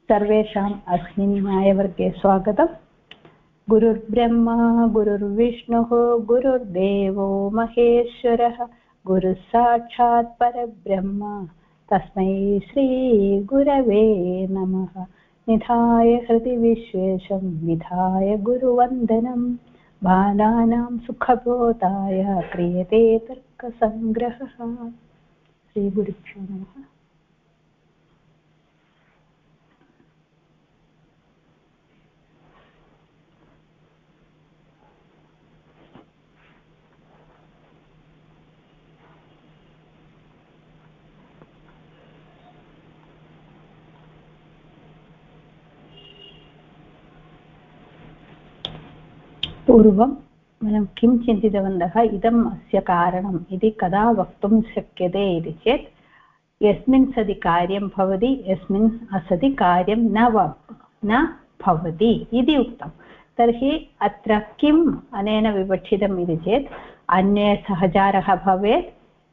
सर्वेषाम् अस्मिन् न्यायवर्गे स्वागतम्। गुरुर्ब्रह्मा गुरुर्विष्णुः गुरुर्देवो महेश्वरः गुरुः साक्षात् परब्रह्म तस्मै श्रीगुरवे नमः। निधाय हृदि विश्वेशं विधाय गुरुवन्दनं बालानां सुखबोधाय क्रियते तर्कसङ्ग्रहः। श्रीगुरुभ्यो नमः। पूर्वं वयं किं चिन्तितवन्तः, इदम् अस्य कारणम् इति कदा वक्तुं शक्यते इति चेत् यस्मिन् सति कार्यं भवति यस्मिन् असति कार्यं न भवति इति उक्तं। तर्हि अत्र किम् अनेन विवक्षितम् इति चेत् अन्ये सहचारः भवेत्,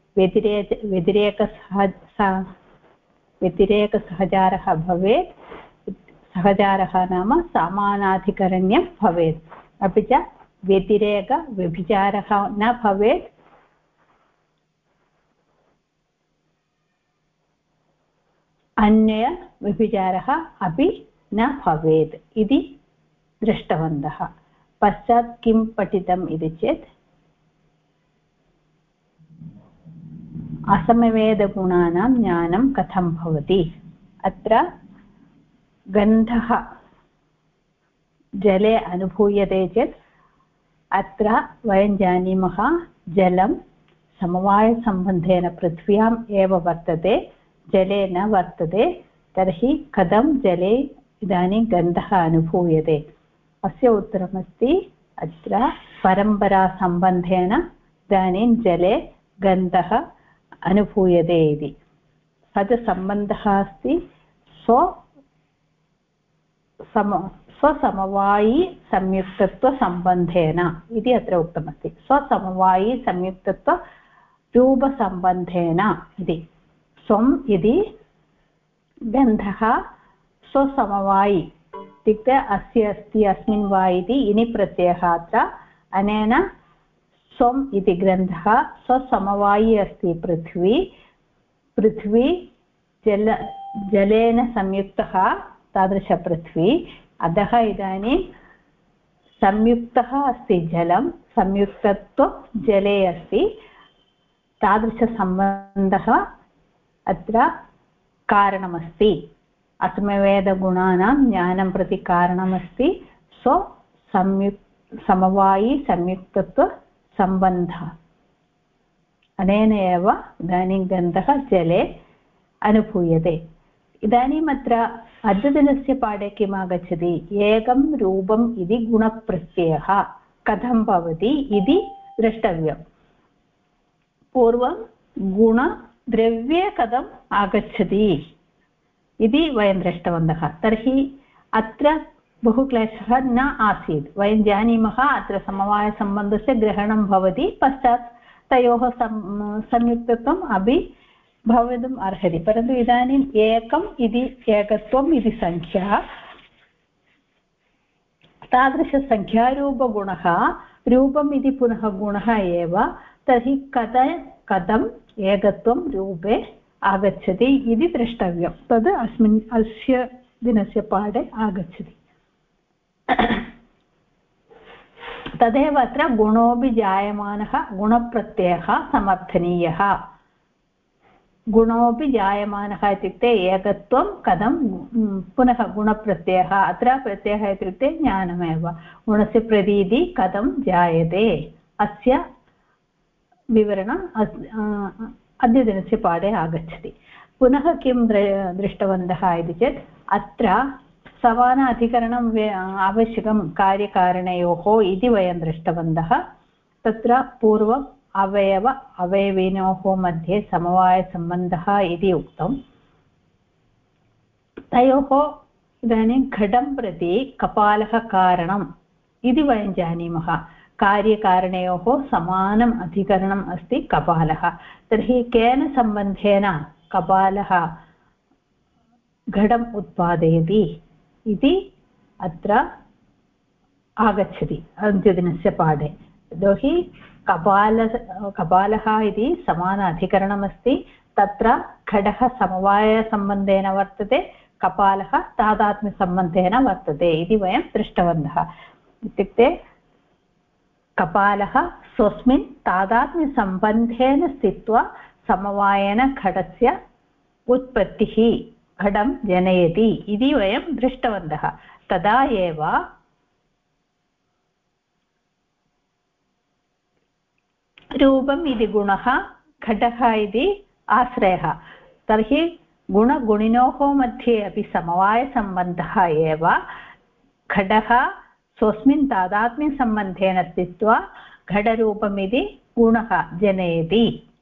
व्यतिरेकसहचारः भवेत्, सहचारः नाम समानाधिकरण्यं भवेत्, अपि च व्यतिरेकव्यभिचारः न भवेत्, अन्यव्यभिचारः अपि न भवेत् इति दृष्टवन्तः। पश्चात् किं पठितम् इति चेत् असमवेदगुणानां ज्ञानं कथं भवति। अत्र गन्धः जले अनुभूयते चेत् अत्र वयं जानीमः जलं समवायसम्बन्धेन पृथ्व्याम् एव वर्तते, जले न वर्तते। तर्हि कथं जले इदानीं गन्धः अनुभूयते? अस्य उत्तरमस्ति अत्र परम्परासम्बन्धेन इदानीं जले गन्धः अनुभूयते इति। तद् सम्बन्धः अस्ति स्वसमवायी संयुक्तत्वसम्बन्धेन इति अत्र उक्तमस्ति। स्वसमवायी संयुक्तत्व रूपसम्बन्धेन इति। स्वम् इति गन्धः स्वसमवायी इत्युक्ते अस्य अस्ति अस्मिन् वा इति इनि प्रत्ययः अत्र। अनेन स्वम् इति ग्रन्थः स्वसमवायी अस्ति पृथ्वी जलेन संयुक्तः तादृशपृथ्वी। अतः इदानीं संयुक्तः अस्ति जलं, संयुक्तत्वं जले अस्ति। तादृशसम्बन्धः अत्र कारणमस्ति। असमवेदगुणानां ज्ञानं प्रति कारणमस्ति समवायी संयुक्तत्वसम्बन्धः। अनेन एव इदानीं गन्धः जले अनुभूयते। इदानीम् अत्र अद्यतनस्य पाठे किम् आगच्छति? एकं रूपम् इति गुणप्रत्ययः कथं भवति इति द्रष्टव्यं। पूर्वं गुणद्रव्ये कथम् आगच्छति इति वयं दृष्टवन्तः। तर्हि अत्र बहु क्लेशः न आसीत्। वयं जानीमः अत्र समवायसम्बन्धस्य ग्रहणं भवति, पश्चात् तयोः संयुक्तत्वम् अपि भवितुम् अर्हति। परन्तु इदानीम् एकम् इति एकत्वम् इति संख्या, तादृशसङ्ख्यारूपगुणः रूपम् इति पुनः गुणः एव। तर्हि कथम् एकत्वं रूपे आगच्छति इति द्रष्टव्यं। तद् अस्य दिनस्य पाठे आगच्छति। तदेव अत्र गुणोऽपि जायमानः गुणप्रत्ययः समर्थनीयः। गुणोऽपि जायमानः इत्युक्ते एकत्वं कथं पुनः गुणप्रत्ययः। अत्र प्रत्ययः इत्युक्ते ज्ञानमेव। गुणस्य प्रतीतिः कथं जायते, अस्य विवरणम् अद्यदिनस्य पाठे आगच्छति। पुनः किं दृष्टवन्तः इति चेत् अत्र समान अधिकरणम् आवश्यकं कार्यकारणयोः इति वयं दृष्टवन्तः। तत्र पूर्वम् अवयविनोः मध्ये समवायसम्बन्धः इति उक्तं। तयोः इदानीं घटं प्रति कपालः कारणम् इति वयं जानीमः। कार्यकारणयोः समानम् अधिकरणम् अस्ति कपालः। तर्हि केन सम्बन्धेन कपालः घटम् उत्पादयति इति अत्र आगच्छति अन्त्यदिनस्य पाठे। यतोहि कपालः इति समान अधिकरणमस्ति, तत्र घटः समवायसम्बन्धेन वर्तते, कपालः तादात्म्यसम्बन्धेन वर्तते इति वयं दृष्टवन्तः। इत्युक्ते कपालः स्वस्मिन् तादात्म्यसम्बन्धेन स्थित्वा समवायेन घटस्य उत्पत्तिः घटं जनयति इति वयं दृष्टवन्तः। तदा एव रूपम् इति गुणः, घटः इति आश्रयः। तर्हि गुणगुणिनोः मध्ये अपि समवायसम्बन्धः एव घटः स्वस्मिन् तादात्म्यसम्बन्धेन स्थित्वा घटरूपमिति गुणः जनयति।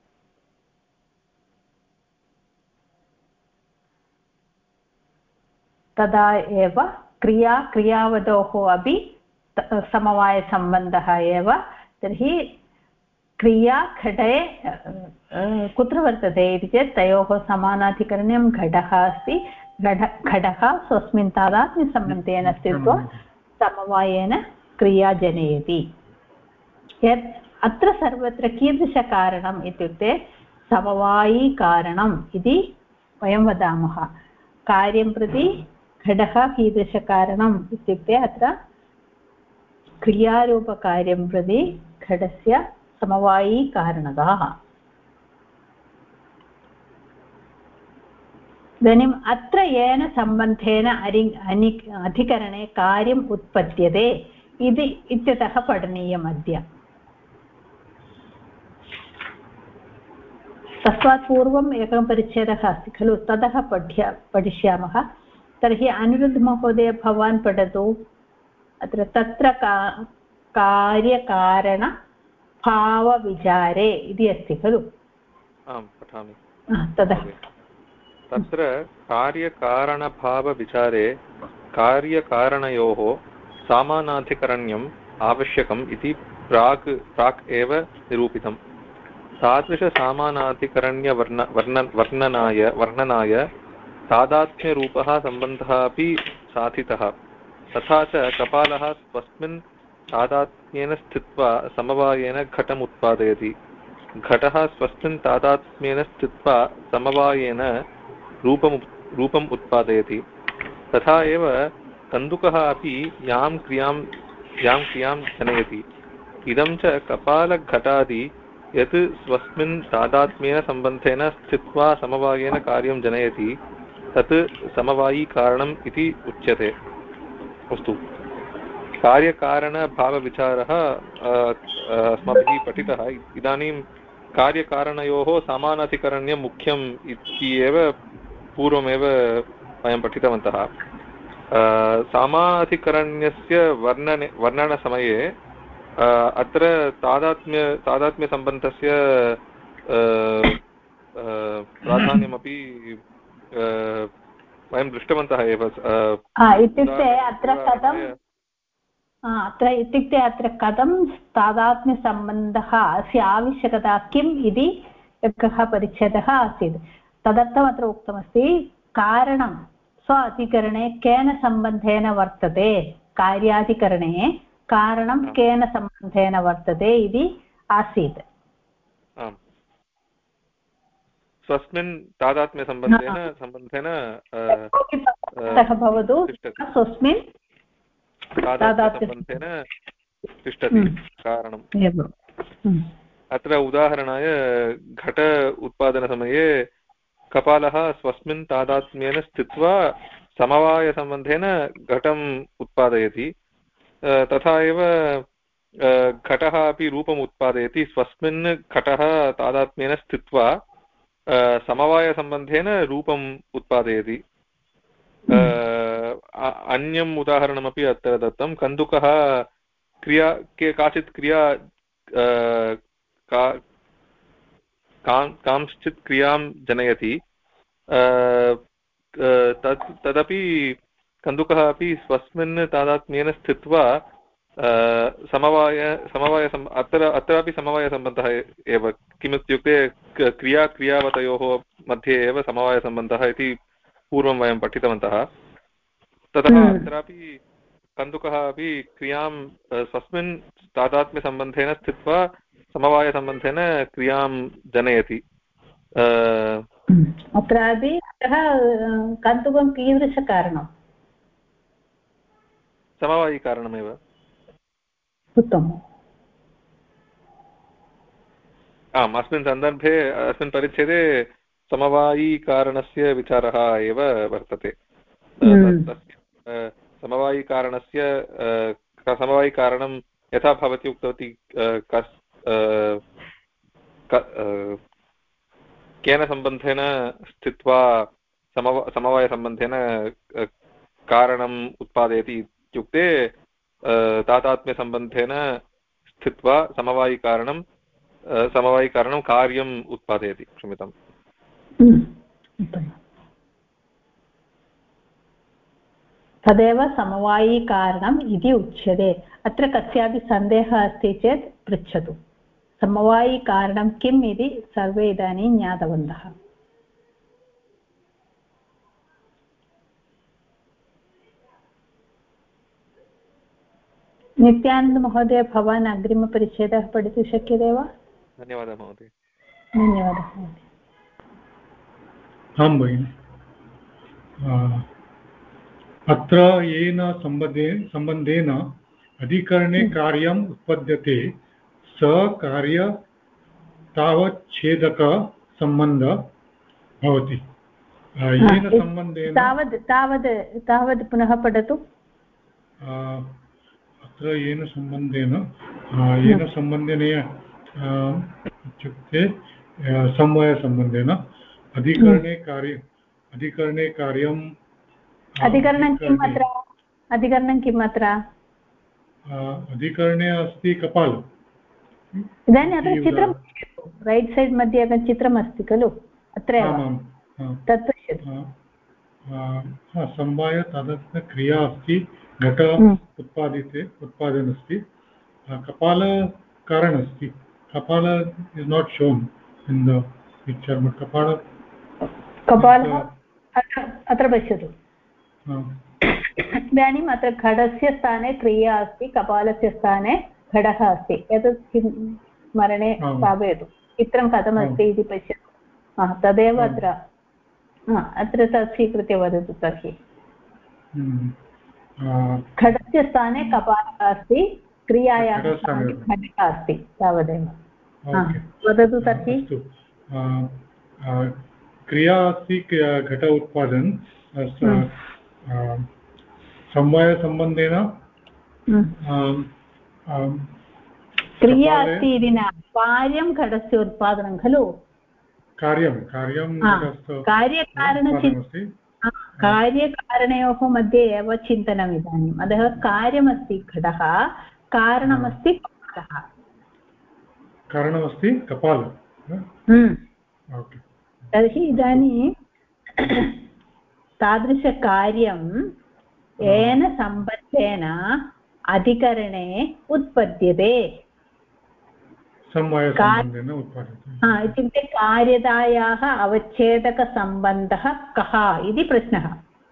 तदा एव क्रियावधोः अपि समवायसम्बन्धः एव। तर्हि क्रिया घटे कुत्र वर्तते इति चेत् तयोः समानाधिकरण्यं घटः अस्ति। घटः स्वस्मिन् तादात्म्यसम्बन्धेन स्थित्वा समवायेन क्रिया जनयति। यत् अत्र सर्वत्र कीदृशकारणम् इत्युक्ते समवायिकारणम् इति वयं वदामः। कार्यं प्रति घटः कीदृशकारणम् इत्युक्ते अत्र क्रियारूपकार्यं प्रति घटस्य समवायिकारणता। इदानीम् अत्र येन सम्बन्धेन अधिकरणे कार्यम् उत्पद्यते इत्यतः पठनीयम् अद्य। तस्मात् पूर्वम् एकः परिच्छेदः अस्ति खलु, ततः पठिष्यामः। तर्हि अनिरुद्धमहोदय भवान् पठतु। अत्र तत्र कार्यकारणभावविचारे इति अस्ति खलु। आं पठामि। ततः तत्र कार्यकारणभावविचारे कार्यकारणयोः सामानाधिकरण्यम् आवश्यकम् इति प्राक् एव निरूपितम्। तादृशसामानाधिकरण्यवर्णनाय तादात्म्यरूपः सम्बन्धः अपि साधितः। तथा च कपालः स्वस्मिन् तादात्म्येन स्थित्वा समवायेन घटम् उत्पादयति। घटः स्वस्मिन् तादात्म्येन स्थित्वा समवायेन रूपम् उत्पादयति। तथा एव कन्दुकः अपि यां क्रियां जनयति। इदं च कपालघटादि यत् स्वस्मिन् तादात्म्येन सम्बन्धेन स्थित्वा समवायेन कार्यं जनयति तत् समवायिकारणम् इति उच्यते। अस्तु, कार्यकारणभावविचारः अस्माभिः पठितः। इदानीं कार्यकारणयोः समानाधिकरण्यं मुख्यम् इत्येव पूर्वमेव वयं पठितवन्तः। समानाधिकरण्यस्य वर्णनसमये अत्र तादात्म्यसम्बन्धस्य प्राधान्यमपि वयं दृष्टवन्तः एव। इत्युक्ते अत्र कथं तादात्म्यसम्बन्धः अस्य आवश्यकता किम् इति एकः परिच्छेदः आसीत्। तदर्थम् अत्र उक्तमस्ति कारणं स्व अधिकरणे केन सम्बन्धेन वर्तते, कार्याधिकरणे कारणं केन सम्बन्धेन वर्तते इति आसीत्। स्वस्मिन् तादात्म्यसम्बन्धेन भवतु, स्वस्मिन् तादात्म्यसम्बन्धेन तिष्ठति कारणम्। अत्र उदाहरणाय घट उत्पादनसमये कपालः स्वस्मिन् तादात्म्येन स्थित्वा समवायसम्बन्धेन घटम् उत्पादयति। तथा एव घटः अपि रूपम् उत्पादयति। स्वस्मिन् घटः तादात्म्येन स्थित्वा समवायसम्बन्धेन रूपम् उत्पादयति। अन्यम् उदाहरणमपि अत्र दत्तं। कन्दुकः काचित् क्रिया कांश्चित् क्रियां जनयति। तदपि कन्दुकः अपि स्वस्मिन् तादात्म्येन स्थित्वा अत्रापि समवायसम्बन्धः एव। किमित्युक्ते क्रियावतयोः मध्ये एव समवायसम्बन्धः इति पूर्वं वयं पठितवन्तः। ततः अत्रापि कन्दुकः अपि क्रियां स्वस्मिन् तादात्म्यसम्बन्धेन स्थित्वा समवायसम्बन्धेन क्रियां जनयति। अत्रापि अतः कन्दुकं कीदृशकारणम्? समवायिकारणमेव। उत्तमम्। आम्, अस्मिन् सन्दर्भे अस्मिन् परिच्छेदे समवायिकारणस्य विचारः एव वर्तते। समवायिकारणस्य समवायिकारणं यथा भवती उक्तवती केन सम्बन्धेन स्थित्वा समवायसम्बन्धेन कारणम् उत्पादयति इत्युक्ते तादात्म्यसम्बन्धेन स्थित्वा समवायिकारणं कार्यम् उत्पादयति। क्षम्यताम्। तदेव समवायिकारणम् इति उच्यते। अत्र कस्यापि सन्देहः अस्ति चेत् पृच्छतु। समवायिकारणं किम् इति सर्वे इदानीं ज्ञातवन्तः। नित्यानन्दमहोदय, भवान् अग्रिमपरिच्छेदः पठितुं शक्यते वा? धन्यवादः महोदय। धन्यवादः महोदय। आं भगिनि। अत्र येन सम्बन्धेन अधिकरणे कार्यम् उत्पद्यते स कार्य तावच्छेदकसम्बन्धः भवति। येन सम्बन्धेन तावद् पुनः पठतु। अत्र येन सम्बन्धेन इत्युक्ते समवायसम्बन्धेन अधिकरणे कार्यम् अधिकरणं किम् अत्र? अधिकरणं किम् अत्र? अधिकरणे अस्ति कपाल। इदानीम् अत्र चित्रं रैट् सैड् मध्ये एकं चित्रम् अस्ति खलु, अत्र तत् पश्यतु। समवाय तादात्म्यक्रिया अस्ति, घट उत्पादन अस्ति, कपाल कारण अस्ति। कपाल is not shown in the picture, but कपाल अत्र पश्यतु। इदानीम् अत्र घटस्य स्थाने क्रिया अस्ति, कपालस्य स्थाने घटः अस्ति। एतत् स्मरणे स्थापयतु। चित्रं कथमस्ति इति पश्यतु। तदेव अत्र तत् स्वीकृत्य वदतु। तर्हि घटस्य स्थाने कपालः अस्ति, क्रियायाः स्थाने घटः अस्ति, तावदेव। वदतु तर्हि। क्रिया अस्ति घट उत्पादन, समवायसम्बन्धेन क्रिया अस्ति इति न, कार्यं घटस्य उत्पादनं खलु। कार्यकारणयोः मध्ये एव चिन्तनम् इदानीम्। अतः कार्यमस्ति घटः, कारणमस्ति कपालः। कारणमस्ति कपालः। तर्हि इदानीं तादृशकार्यं येन सम्बन्धेन अधिकरणे उत्पद्यते, इत्युक्ते कार्यतायाः अवच्छेदकसम्बन्धः कः इति प्रश्नः।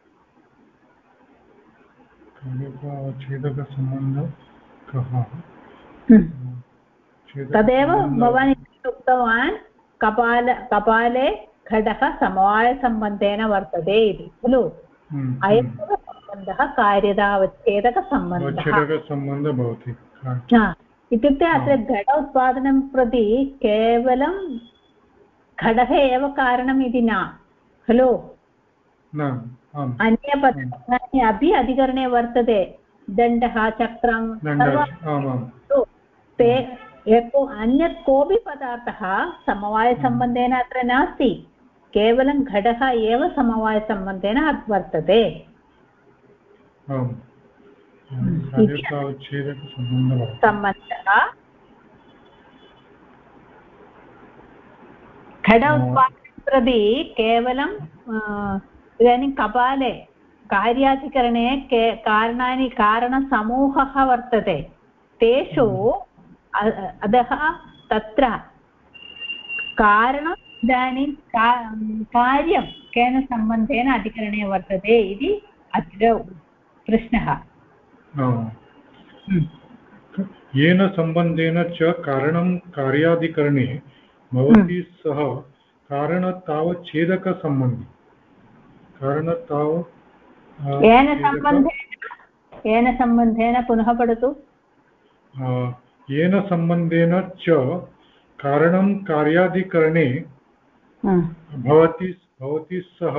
तदेव भवान् उक्तवान्, कपाले घटः समवायसम्बन्धेन वर्तते इति खलु। अयमेव सम्बन्धः कार्यतावच्छेदकसम्बन्धः भवति। इत्युक्ते अत्र घट उत्पादनं प्रति केवलं घटः एव कारणम् इति न खलु। अन्यपदार्थानि अपि अधिकरणे वर्तते, दण्डः, चक्रं, ते अन्यत् कोऽपि पदार्थः समवायसम्बन्धेन अत्र नास्ति, केवलं घटः एव समवायसम्बन्धेन वर्तते। सम्बन्धः घट उत्पादनं प्रति केवलं इदानीं कपाले कार्याधिकरणे कारणसमूहः वर्तते, तेषु अतः तत्र कारणं इदानीं कार्यं केन सम्बन्धेन अधिकरणे वर्तते इति अत्र प्रश्नः। येन सम्बन्धेन च कारणं कार्याधिकरणे भवति सः कारणतावच्छेदकसम्बन्धी येन सम्बन्धेन पुनः पठतु। येन सम्बन्धेन च कारणं कार्याधिकरणे भवति सः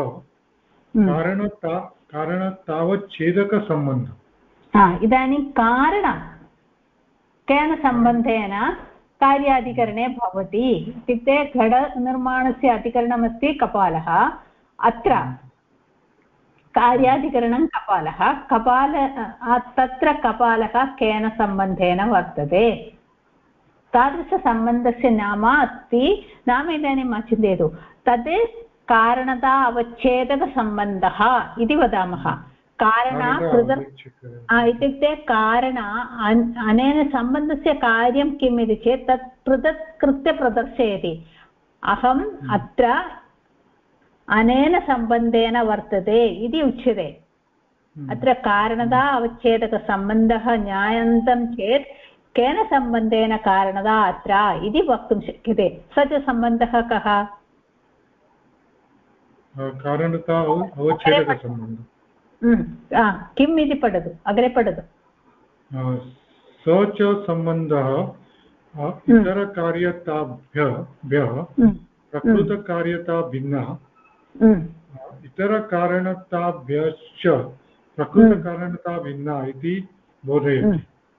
कारणतावच्छेदकसम्बन्धः। इदानीं कारणं केन सम्बन्धेन कार्याधिकरणे भवति इत्युक्ते घटनिर्माणस्य अधिकरणमस्ति कपालः। अत्र कार्याधिकरणं कपालः तत्र कपालः केन सम्बन्धेन वर्तते तादृशसम्बन्धस्य नाम अस्ति नाम इदानीं मा चिन्तयतु तद् कारणता अवच्छेदकसम्बन्धः इति वदामः। इत्युक्ते कारण अनेन सम्बन्धस्य कार्यं किम् इति चेत् तत् पृथक् कृत्य प्रदर्शयति। अहम् अत्र अनेन सम्बन्धेन वर्तते इति उच्यते। अत्र कारणता अवच्छेदकसम्बन्धः ज्ञायन्तं चेत् केन सम्बन्धेन कारणता अत्र इति वक्तुं शक्यते। स च सम्बन्धः कः? कारणता अवच्छेदकसम्बन्धः। किम् इति पठतु, अग्रे पठतु। स च सम्बन्धः इतरकार्यताभ्यः प्रकृतकार्यता भिन्नः इतरकारणताभ्यश्च प्रकृतकारणता भिन्ना इति बोधयति।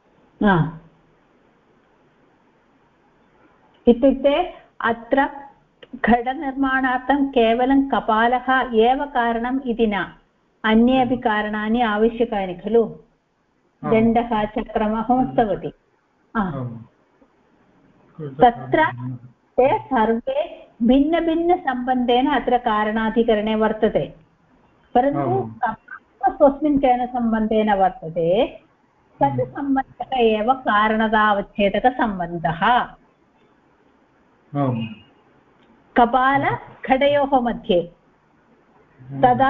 इत्युक्ते अत्र घटनिर्माणार्थं केवलं कपालः एव कारणम् इति न, अन्ये अपि कारणानि आवश्यकानि खलु। दण्डः चक्रमहम् उक्तवती। तत्र ते सर्वे भिन्नभिन्नसम्बन्धेन अत्र कारणाधिकरणे वर्तते, परन्तु स्वस्मिन् केन सम्बन्धेन वर्तते तत् सम्बन्धः एव कारणतावच्छेदकसम्बन्धः। कपालघटयोः मध्ये तदा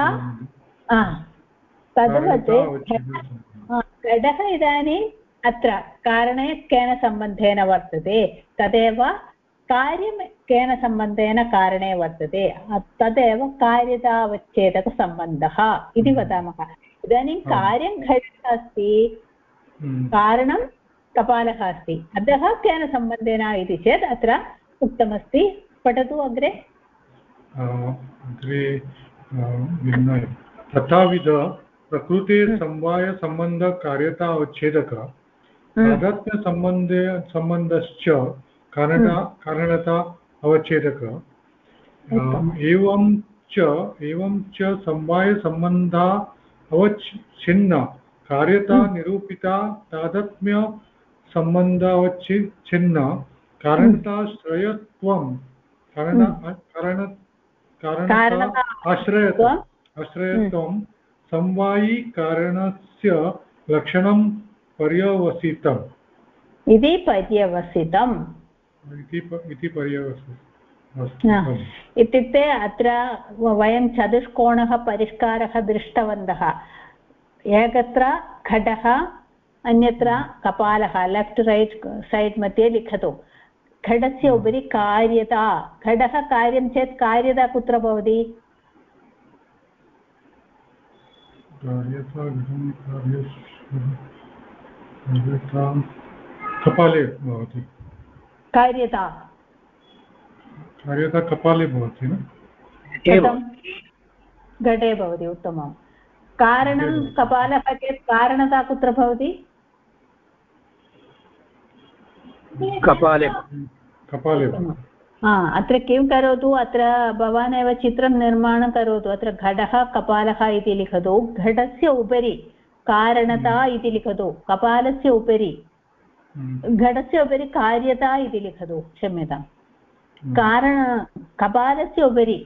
तद्वत् घटः इदानीम् अत्र कारणे केन सम्बन्धेन वर्तते तदेव कार्यं केन सम्बन्धेन कारणे वर्तते तदेव कार्यतावच्छेदकसम्बन्धः इति वदामः। इदानीं कार्यं घटः अस्ति, कारणं कपालः अस्ति, अतः केन सम्बन्धेन इति चेत् अत्र उक्तमस्ति। पठतु अग्रे। तथाविध प्रकृते समवायसम्बन्धकार्यता अवच्छेदक तादात्म्यसम्बन्धश्च कारणता अवच्छेदक एवं च समवायसम्बन्धा अवच्छिन्न कार्यता निरूपिता तादात्म्यसम्बन्धावच्छिन्न कारणताश्रयत्वं आश्रयत्वं समवायिकारणस्य लक्षणं पर्यवसितम् इति पर्यवसितम्। इत्युक्ते अत्र वयं चतुष्कोणः परिष्कारः दृष्टवन्तः। एकत्र घटः, अन्यत्र कपालः, लेफ्ट् रैट् सैड् मध्ये लिखतु। घटस्य उपरि कार्यता, घटः कार्यं चेत् कार्यता कुत्र भवति? कपाले भवति। कार्यता कपाले भवति न? घटे भवति। उत्तमं। कारणं कपालः चेत् कारणता कुत्र भवति? कपाले। अत्र किं करोतु, अत्र भवान् एव चित्रं निर्माणं करोतु। अत्र घटः कपालः इति लिखतु, घटस्य उपरि कारणता इति लिखतु, कपालस्य उपरि घटस्य उपरि कार्यता इति लिखतु। क्षम्यतां, कपालस्य उपरि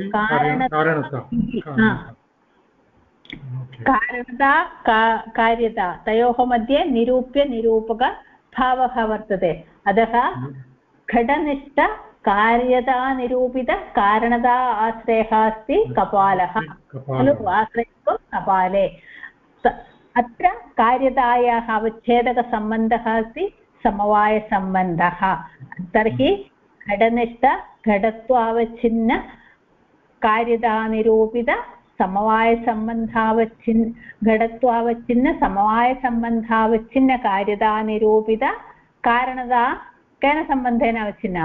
कारणता कार्यता तयोः मध्ये निरूप्य निरूपकभावः वर्तते। अतः घटनिष्ठ कार्यतानिरूपितकारणता आश्रयः अस्ति कपालः खलु आश्रयत्वं कपाले अत्र कार्यतायाः अवच्छेदकसम्बन्धः अस्ति समवायसम्बन्धः तर्हि घटनिष्ठ घटत्वावच्छिन्न कार्यतानिरूपित समवायसम्बन्धावच्छिन्न घटत्वावच्छिन्न समवायसम्बन्धावच्छिन्न कार्यतानिरूपित कारणता केन सम्बन्धेन अवच्छिन्ना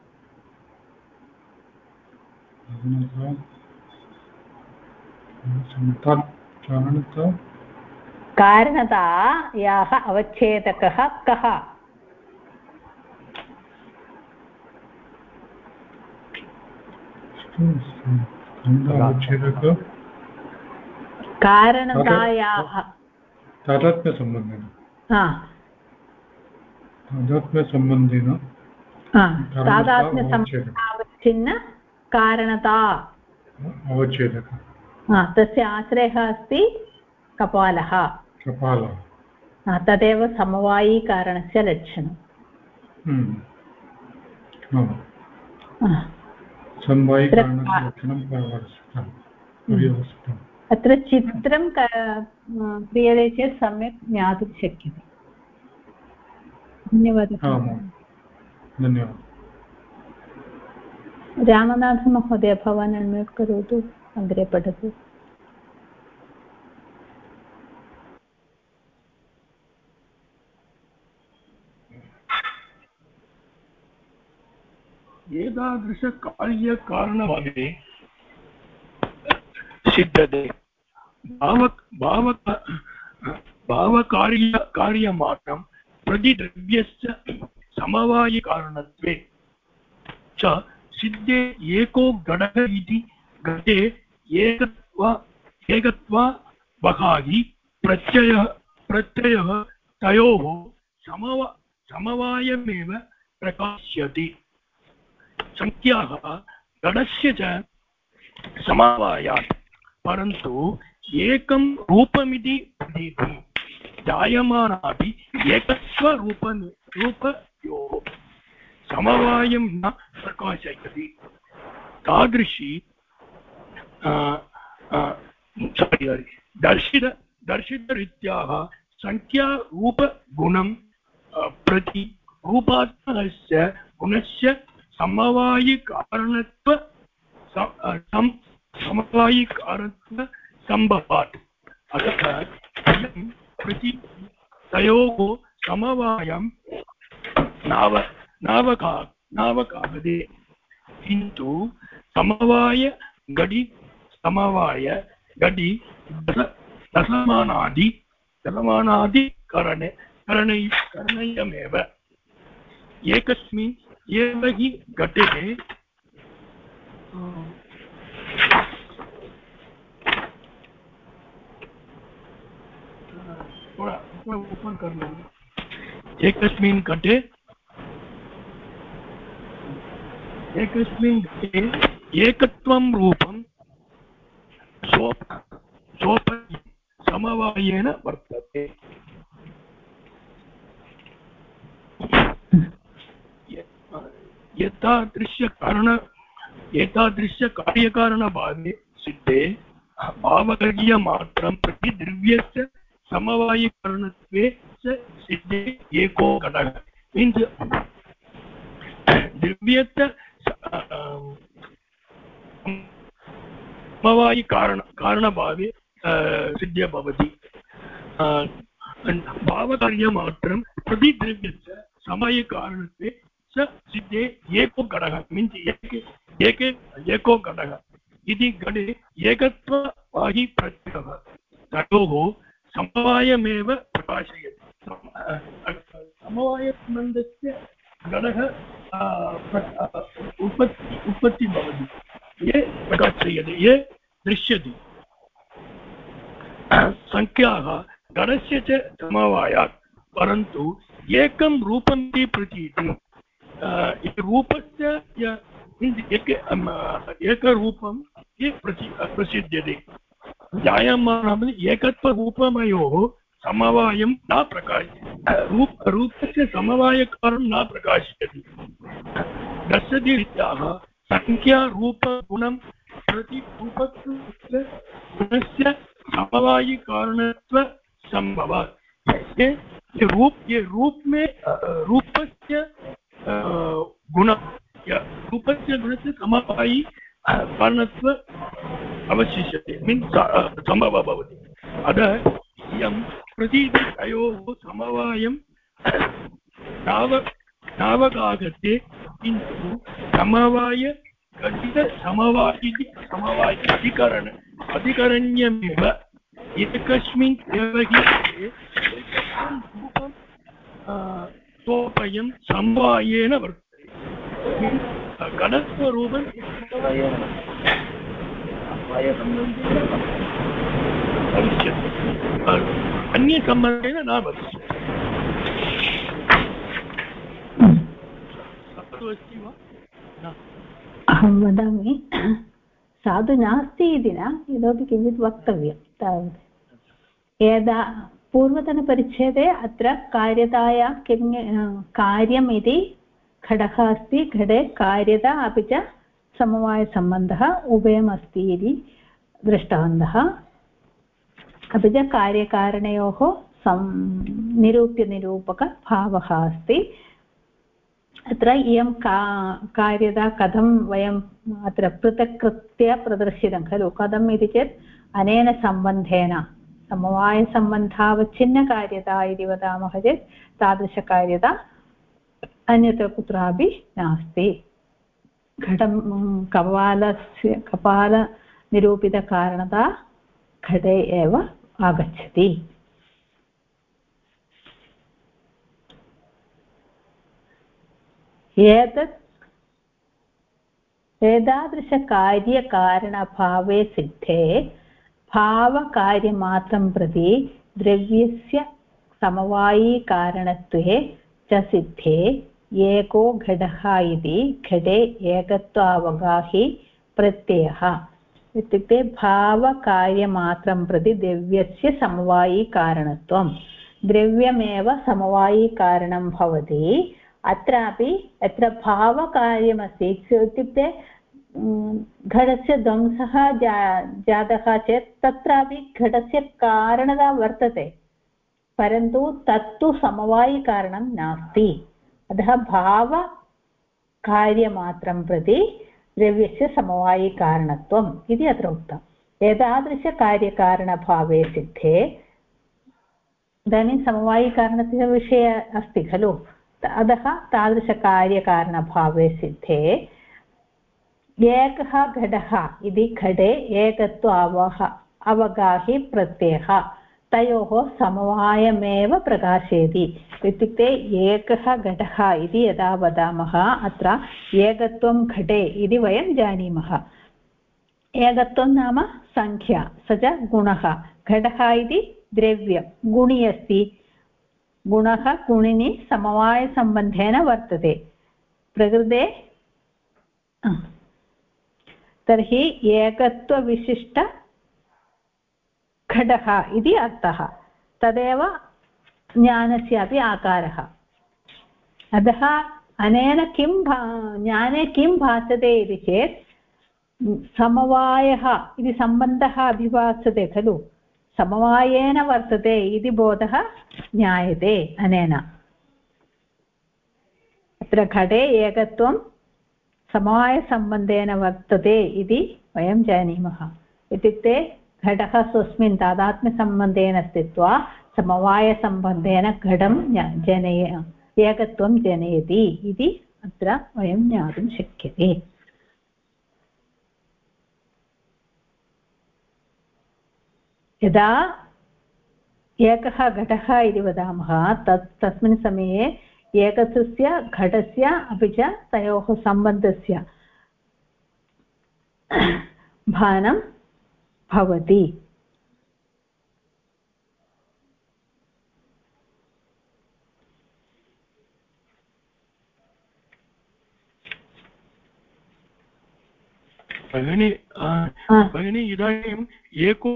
कारणतायाः अवच्छेदकः कः कारणतायाः तादात्म्यसम्बन्धावच्छिन्न कारणता अवच्छेदकः तस्य आश्रयः अस्ति कपालः तदेव समवायीकारणस्य लक्षणम् अत्र चित्रं क्रियते चेत् सम्यक् ज्ञातुं शक्यते धन्यवादः रामनाथमहोदय भवान् अन्म्यूट् करोतु अग्रे पठतु एतादृशकार्यकारणभावे सिद्धते भावकार्यमात्रं प्रतिद्रव्यस्य समवायिकारणत्वे च सिद्धे एको घटः इति घटे एकत्वावहाहि प्रत्ययः तयोः समवायमेव प्रकाश्यति संख्याः घटस्य च समवायात् परन्तु एकं रूपमिति प्रतीतिं जायमानापि एकत्वरूपयोः समवायं न प्रकाशयति तादृशी दर्शितरीत्याः संख्यारूपगुणं प्रति रूपात्मकस्य गुणस्य समवायिकारणत्व संभवात् अतः प्रति तयोः समवायं नावकागदे किन्तु समवाय घटी करणीयमेव एकस्मिन् एव हि घटे ओपन कर लो एकस्मिन् घटे एकत्वं रूपं सोपरि समवायेन वर्तते एतादृशकार्यकारणभावे सिद्धे भावगर्यमात्रं प्रति द्रव्यस्य समवायिकारणत्वे च सिद्धे एको घटः मीन्स् द्रव्यस्य समवायिकारणभावे सिद्ध्य भवति भावकार्यमात्रं प्रति द्रव्यस्य समवायिकारणत्वे च सिद्धे एको घटः मीन्स् एको घटः इति घटे एकत्ववाही प्रत्ययः तयोः समवायमेव प्रकाशयति समवायसम्बन्धस्य घटः उत्पत्ति भवति ये प्रकाशयति ये दृश्यति संख्याः घटस्य च समवायात् परन्तु एकं रूपमिति प्रतीति रूपस्य एकरूपं ये प्रसिद्ध्यते जायमानं एकत्वरूपमयोः समवायं न रूपस्य समवायकारणं न प्रकाशयति दर्शतीत्याह संख्यारूपगुणं प्रति रूपत्वस्य गुणस्य समवायिकारणत्व संभवात्। ये रूप में रूपस्य गुण रूपस्य गुणस्य समवायी कारणत्व अवशिष्यते मीन्स् संभवः भवति। अतः इयं प्रतीतित्रयोः समवायं नावगाहते, किन्तु समवाय कथित समवाय अधिकरण्यमेव एकस्मिन् एव हि एकस्मिन् रूपं सोपयं समवायेन वर्तते। घटस्वरूपं समवायेन समवायसम्बन्धेन भविष्यति, अन्यसम्बन्धेन न भविष्यति। अस्ति वा? अहं वदामि, साधु नास्ति इति न, इतोपि किञ्चित् वक्तव्यं तावत्। यदा पूर्वतनपरिच्छेदे अत्र कार्यताया किं कार्यम् इति घटः अस्ति, घटे कार्यता अपि च समवायसम्बन्धः उभयमस्ति इति दृष्टवन्तः। अपि च कार्यकारणयोः निरूप्यनिरूपकभावः अस्ति। अत्र इयं कार्यता कथं वयम् अत्र पृथक् कृत्य प्रदर्शितं खलु, कथम् इति चेत् अनेन सम्बन्धेन समवायसम्बन्धावच्छिन्नकार्यता इति वदामः चेत् तादृशकार्यता अन्यत्र कुत्रापि नास्ति। घटं कपालनिरूपितकारणता घटे एव आगच्छति। एतादृशकार्यकारणभावे सिद्धे भावकार्यमात्रं प्रति द्रव्यस्य समवायीकारणत्वे च सिद्धे एको घटः इति घटे एकत्वावगाहि प्रत्ययः। इत्युक्ते भावकार्यमात्रं प्रति द्रव्यस्य समवायीकारणत्वं, द्रव्यमेव समवायीकारणं भवति। अत्रापि यत्र भावकार्यमस्ति इत्युक्ते घटस्य ध्वंसः जातः चेत् तत्रापि घटस्य कारणता वर्तते, परन्तु तत्तु समवायिकारणं नास्ति। अतः भावकार्यमात्रं प्रति द्रव्यस्य समवायिकारणत्वम् इति अत्र उक्तम्। एतादृशकार्यकारणभावे सिद्धे, इदानीं समवायिकारणस्य विषये अस्ति खलु, अतः तादृशकार्यकारणभावे सिद्धे एकः घटः इति घटे एकत्व अवगाहि प्रत्ययः तयोः समवायमेव प्रकाशयति। इत्युक्ते एकः घटः इति यदा वदामः अत्र एकत्वं घटे इति वयं जानीमः। एकत्वं नाम संख्या, स च गुणः। घटः इति द्रव्यं, गुणि अस्ति, गुणः गुणिनि समवायसम्बन्धेन वर्तते प्रकृते। तर्हि एकत्वविशिष्ट घटः इति अर्थः, तदेव ज्ञानस्यापि आकारः। अतः अनेन ज्ञाने किं भासते इति चेत् समवायः इति सम्बन्धः अभिभासते खलु, समवायेन वर्तते इति बोधः ज्ञायते अनेन। अत्र घटे एकत्वं समवायसम्बन्धेन वर्तते इति वयं जानीमः। इत्युक्ते घटः स्वस्मिन् तादात्म्यसम्बन्धेन स्थित्वा समवायसम्बन्धेन घटं एकत्वं जनयति इति अत्र वयं ज्ञातुं शक्यते। यदा एकः घटः इति वदामः तस्मिन् समये एकस्य घटस्य अपि च तयोः सम्बन्धस्य भानं भवति। भगिनी इदानीम् एको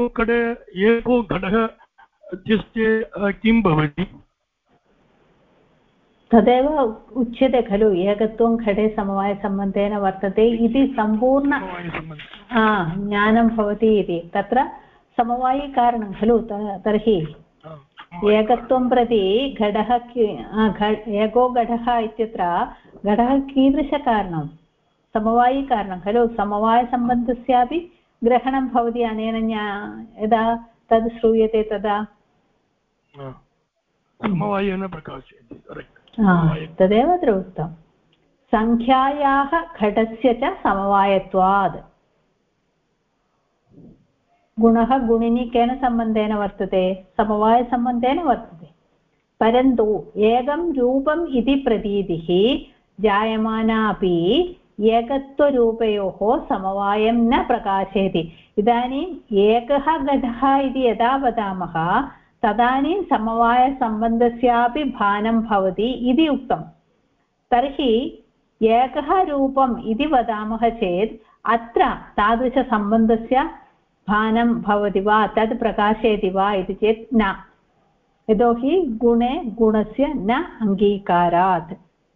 घटः इत्यस्य किं भवति? तदेव उच्यते खलु एकत्वं घटे समवायसम्बन्धेन वर्तते इति सम्पूर्ण ज्ञानं भवति इति तत्र समवायिकारणं खलु तर्हि एकत्वं प्रति घटः एको घटः इत्यत्र घटः कीदृशकारणं समवायिकारणं खलु समवायसम्बन्धस्यापि ग्रहणं भवति अनेन यदा तद् श्रूयते तदा समवायेन प्रकाशयति तदेव अत्र उक्तं सङ्ख्यायाः घटस्य च समवायत्वात् गुणः गुणिनि केन सम्बन्धेन वर्तते समवायसम्बन्धेन वर्तते परन्तु एकं रूपम् इति प्रतीतिः जायमाना अपि एकत्वरूपयोः समवायं न प्रकाशयति इदानीम् एकः घटः इति यदा वदामः तदानीं समवायसम्बन्धस्यापि भानं भवति इति उक्तं तर्हि एकः रूपम् इति वदामः चेत् अत्र तादृशसम्बन्धस्य भानं भवति वा तद् प्रकाशयति वा इति चेत् न यतोहि गुणे गुणस्य न अङ्गीकारात्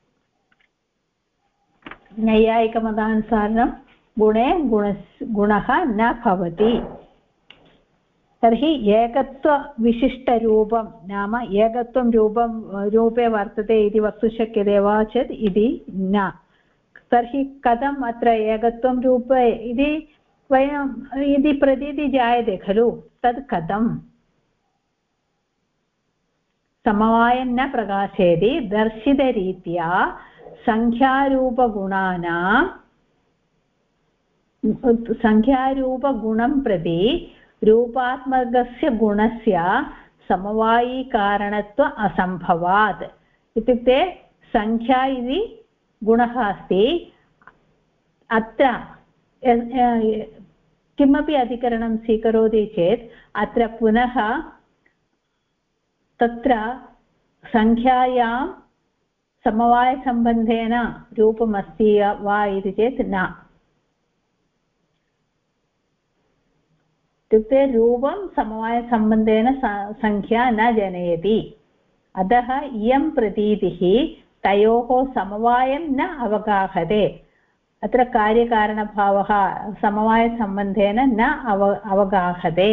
नैयायिकमतानुसारेण गुणे गुणः न भवति तर्हि एकत्वविशिष्टरूपं नाम एकत्वं रूपे वर्तते इति वक्तुं शक्यते वा चेत् इति न तर्हि कथम् अत्र एकत्वं रूपे इति वयम् इति प्रतीतिः जायते खलु तत् कथं समवायं न प्रकाशयति दर्शितरीत्या सङ्ख्यारूपगुणं प्रति रूपात्मकस्य गुणस्य समवायीकारणत्व असम्भवात् इत्युक्ते सङ्ख्या इति गुणः अस्ति अत्र किमपि अधिकरणं स्वीकरोति चेत् अत्र पुनः तत्र सङ्ख्यायां समवायसम्बन्धेन रूपमस्ति वा इति चेत् न इत्युक्ते रूपं समवायसम्बन्धेन सङ्ख्या न जनयति अतः इयं प्रतीतिः तयोः समवायं न अवगाहते अत्र कार्यकारणभावः समवायसम्बन्धेन न अवगाहते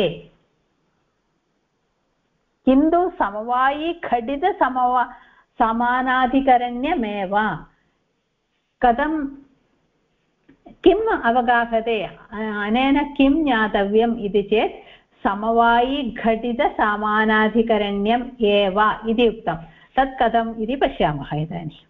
किन्तु समवायी घटित समानाधिकरण्यमेव कथं किम् अवगाहते अनेन किं ज्ञातव्यम् इति चेत् समवायी घटितसमानाधिकरण्यम् एव इति उक्तं तत् कथम् इति पश्यामः इदानीम्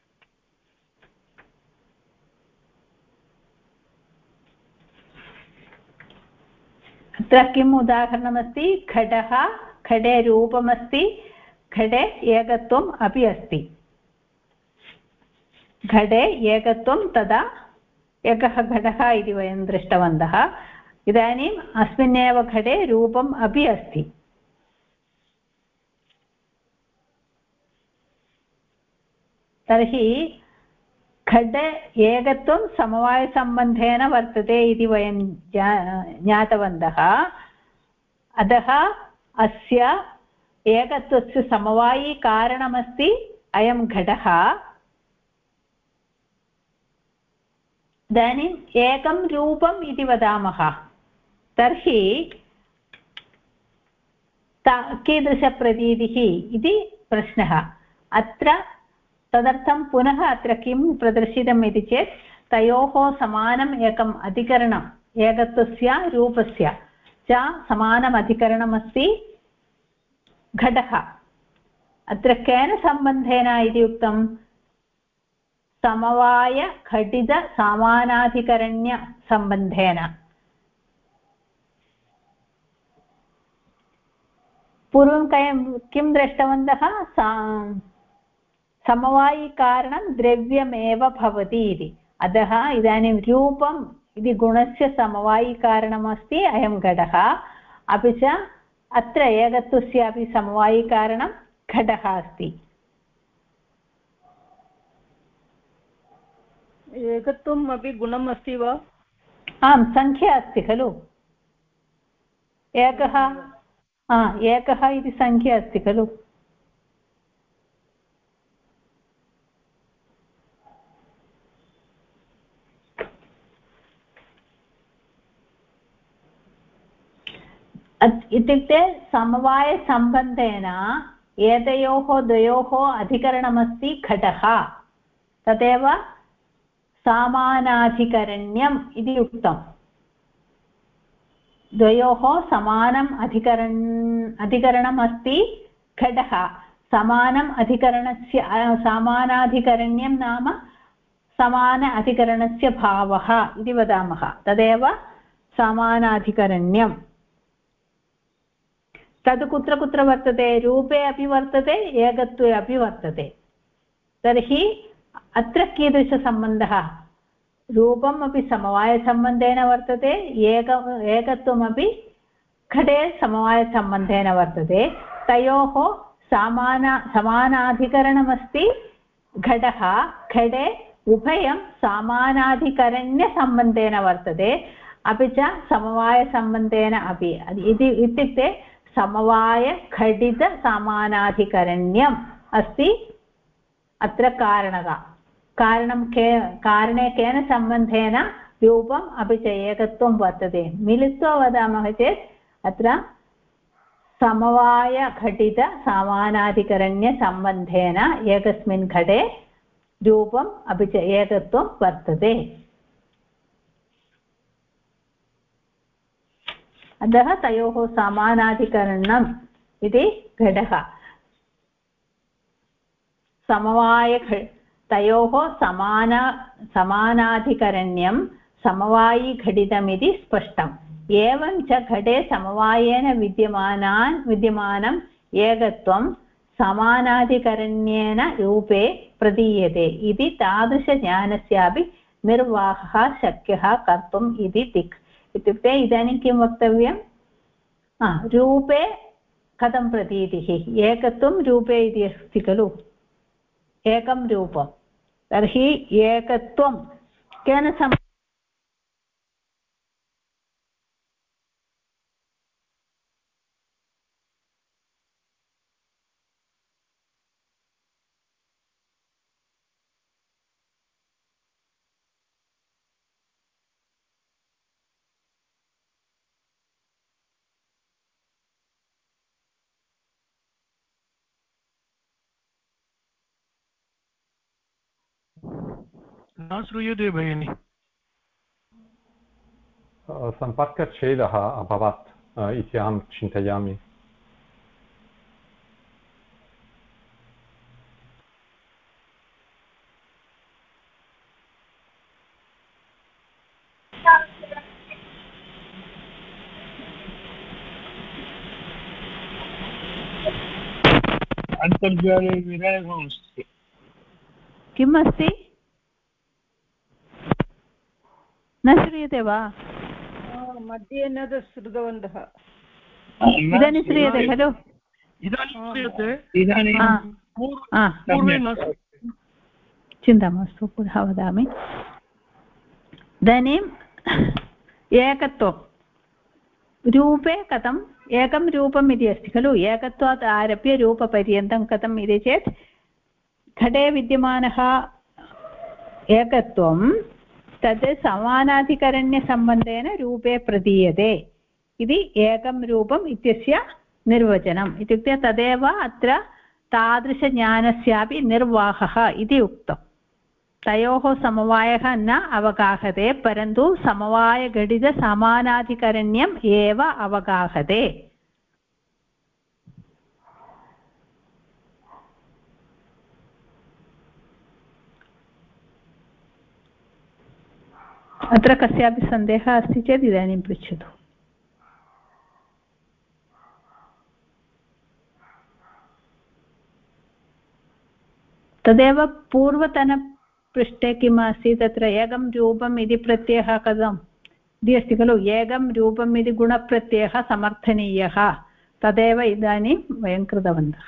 अत्र किम् उदाहरणमस्ति घटः घटे रूपमस्ति घटे एकत्वम् अपि अस्ति घटे एकत्वं तदा एकः घटः इति वयं दृष्टवन्तः इदानीम् अस्मिन्नेव घटे रूपम् अपि अस्ति तर्हि घटे एकत्वं समवायसम्बन्धेन वर्तते इति वयं ज्ञातवन्तः अतः अस्य एकत्वस्य समवायीकारणमस्ति अयं घटः इदानीम् एकं रूपम् इति वदामः तर्हि कीदृशप्रतीतिः इति प्रश्नः अत्र तदर्थं पुनः अत्र किं प्रदर्शितम् इति चेत् तयोः समानम् एकम् अधिकरणम् एकत्वस्य रूपस्य च समानम् अधिकरणमस्ति घटः अत्र केन सम्बन्धेन इति उक्तं समवायघटितसमानाधिकरण्यसम्बन्धेन पूर्वं किं दृष्टवन्तः समवायिकारणं द्रव्यमेव भवति इति अतः इदानीं रूपम् इति गुणस्य समवायिकारणमस्ति अयं घटः अपि च अत्र एकत्वस्यापि समवायिकारणं घटः अस्ति एकत्वम् अपि गुणम् अस्ति वा आं सङ्ख्या अस्ति खलु एकः इति सङ्ख्या अस्ति खलु इत्युक्ते समवायसम्बन्धेन एतयोः द्वयोः अधिकरणमस्ति घटः तदेव समानाधिकरण्यम् इति उक्तम् द्वयोः समानम् अधिकरणम् अस्ति घटः समानम् अधिकरणस्य समानाधिकरण्यं नाम समान अधिकरणस्य भावः इति वदामः तदेव समानाधिकरण्यम् तद् कुत्र कुत्र वर्तते रूपे अपि वर्तते एकत्वे अपि वर्तते तर्हि अत्र कीदृशसम्बन्धः रूपम् अपि समवायसम्बन्धेन वर्तते एकत्वमपि घटे समवायसम्बन्धेन वर्तते तयोः समानाधिकरणमस्ति घटः घटे उभयं समानाधिकरण्यसम्बन्धेन वर्तते अपि च समवायसम्बन्धेन अपि इत्युक्ते समवायघटितसमानाधिकरण्यम् अस्ति अत्र कारणे केन सम्बन्धेन रूपम् अपि च एकत्वं वर्तते मिलित्वा वदामः चेत् अत्र समवायघटितसमानाधिकरण्यसम्बन्धेन एकस्मिन् घटे रूपम् अपि च एकत्वं वर्तते अतः तयोः समानाधिकरणम् इति घटः तयोः समानाधिकरण्यं समवायिघटितमिति स्पष्टम् एवं च घटे समवायेन विद्यमानम् एकत्वं समानाधिकरण्येन रूपे प्रदीयते इति तादृशज्ञानस्यापि निर्वाहः शक्यः कर्तुम् इति दिक् इत्युक्ते इदानीं किं वक्तव्यं रूपे कथं प्रतीतिः एकत्वं रूपे इति अस्ति खलु एकं रूपं तर्हि एकत्वं केन न श्रूयते भगिनि सम्पर्कच्छेदः अभवत् इति अहं चिन्तयामि अन्तर्जाले विराममस्ति किम् अस्ति न श्रूयते वा मध्ये न श्रुतवन्तः इदानीं श्रूयते खलु इदानीं श्रूयते इदानीं पूर्वे न चिन्ता मास्तु पुनः वदामि इदानीम् एकत्वं रूपे कथम् एकं रूपम् इति अस्ति खलु एकत्वात् आरभ्य रूपपर्यन्तं कथम् इति चेत् घटे विद्यमानः एकत्वं तद् समानाधिकरण्यसम्बन्धेन रूपे प्रदीयते इति एकं रूपम् इत्यस्य निर्वचनम् इत्युक्ते तदेव अत्र तादृशज्ञानस्यापि निर्वाहः इति उक्तम् तयोः समवायः न अवगाहते परन्तु समवायघटितसमानाधिकरण्यम् एव अवगाहते अत्र कस्यापि सन्देहः अस्ति चेत् इदानीं पृच्छतु तदेव पूर्वतनपृष्ठे किम् आसीत् तत्र एकं रूपम् इति प्रत्ययः कथम् इति अस्ति खलु एकं रूपम् इति गुणप्रत्ययः समर्थनीयः तदेव इदानीं वयं कृतवन्तः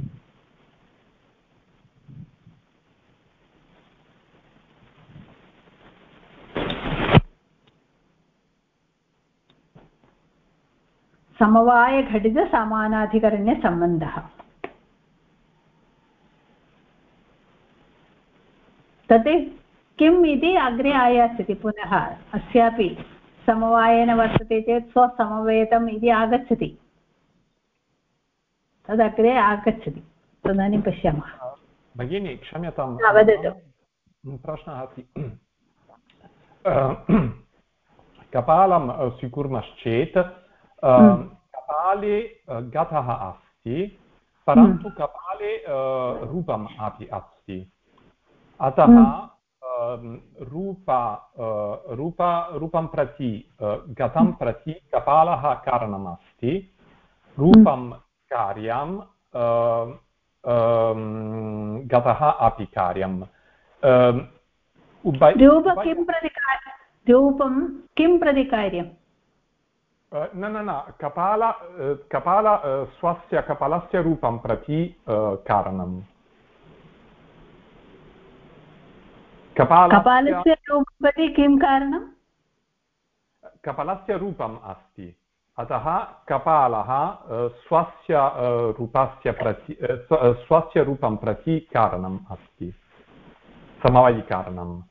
समवायघटितसमानाधिकरण्यसम्बन्धः तत् किम् इति अग्रे आयास्यति पुनः अस्यापि समवायेन वर्तते चेत् स्वसमवेतम् इति आगच्छति, तदग्रे आगच्छति। तदानीं पश्यामः। भगिनी क्षम्यतां, वदतु। प्रश्नः अस्ति। कपालं स्वीकुर्मश्चेत् कपाले गतः अस्ति, परन्तु कपाले रूपम् अपि अस्ति, अतः रूपं प्रति गतं प्रति कपालः कारणम् अस्ति, रूपं कार्यं गतः अपि कार्यम्। रूपं किं प्रति कार्यं? न कपाल स्वस्य कपालस्य रूपं प्रति कारणम्। कपालस्य रूपं प्रति किं कारणं? कपालस्य रूपम् अस्ति, अतः कपालः स्वस्य रूपं प्रति कारणम् अस्ति, समवायिकारणम्।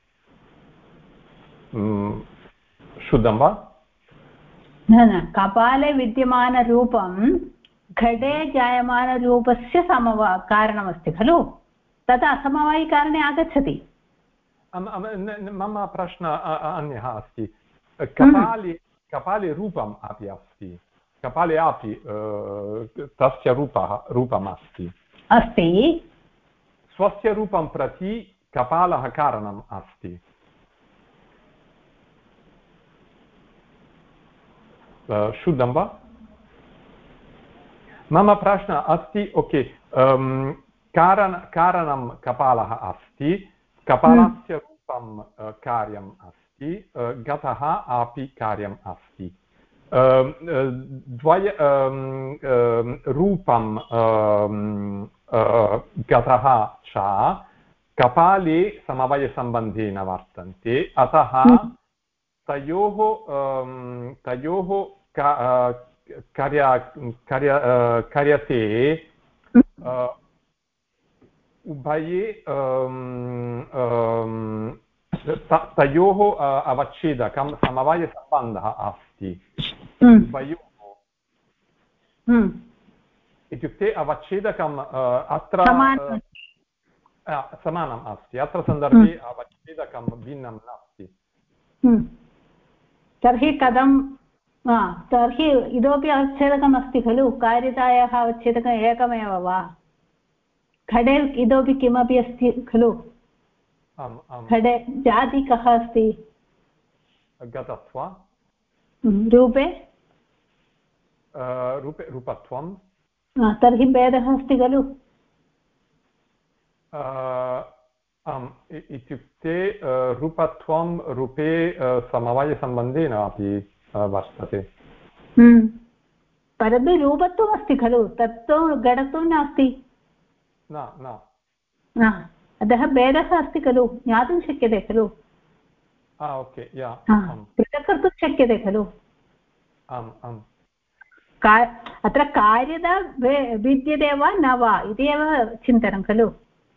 शुद्धं वा? न, कपाले विद्यमानरूपं घटे जायमानरूपस्य कारणमस्ति खलु, तत् असमवायिकारणे आगच्छति। मम प्रश्नः अन्यः अस्ति। कपाले रूपम् अपि अस्ति, कपाले अपि तस्य रूपम् अस्ति, स्वस्य रूपं प्रति कपालः कारणम् अस्ति। शुद्धं वा? मम प्रश्नः अस्ति, ओके, कारणं कपालः अस्ति, कपालस्य रूपं कार्यम् अस्ति, गतः अपि कार्यम् अस्ति। रूपं गतः च कपाले समवायसम्बन्धेन वर्तन्ते, अतः तयोः कार्यते उभये तयोः अवच्छेदकं समवायसम्बन्धः अस्ति उभयोः। इत्युक्ते अवच्छेदकम् अत्र समानम् अस्ति, अत्र सन्दर्भे अवच्छेदकं भिन्नं नास्ति। तर्हि कथं? तर्हि इतोपि अवच्छेदकम् अस्ति खलु, कार्यतायाः अवच्छेदकम् एकमेव वा? घटे इतोपि किमपि अस्ति खलु? घटे जाति कः अस्ति? गतत्व। रूपे रूपत्वं। तर्हि भेदः अस्ति खलु? इत्युक्ते रूपत्वं रूपे समवायसम्बन्धेन अपि वर्तते। परन्तु रूपत्वम् अस्ति खलु, तत्तु घटत्वं नास्ति। अतः भेदः अस्ति खलु, ज्ञातुं शक्यते खलु, पृथक् कर्तुं शक्यते खलु। अत्र कार्यता विद्यते वा न वा इति एव चिन्तनं खलु।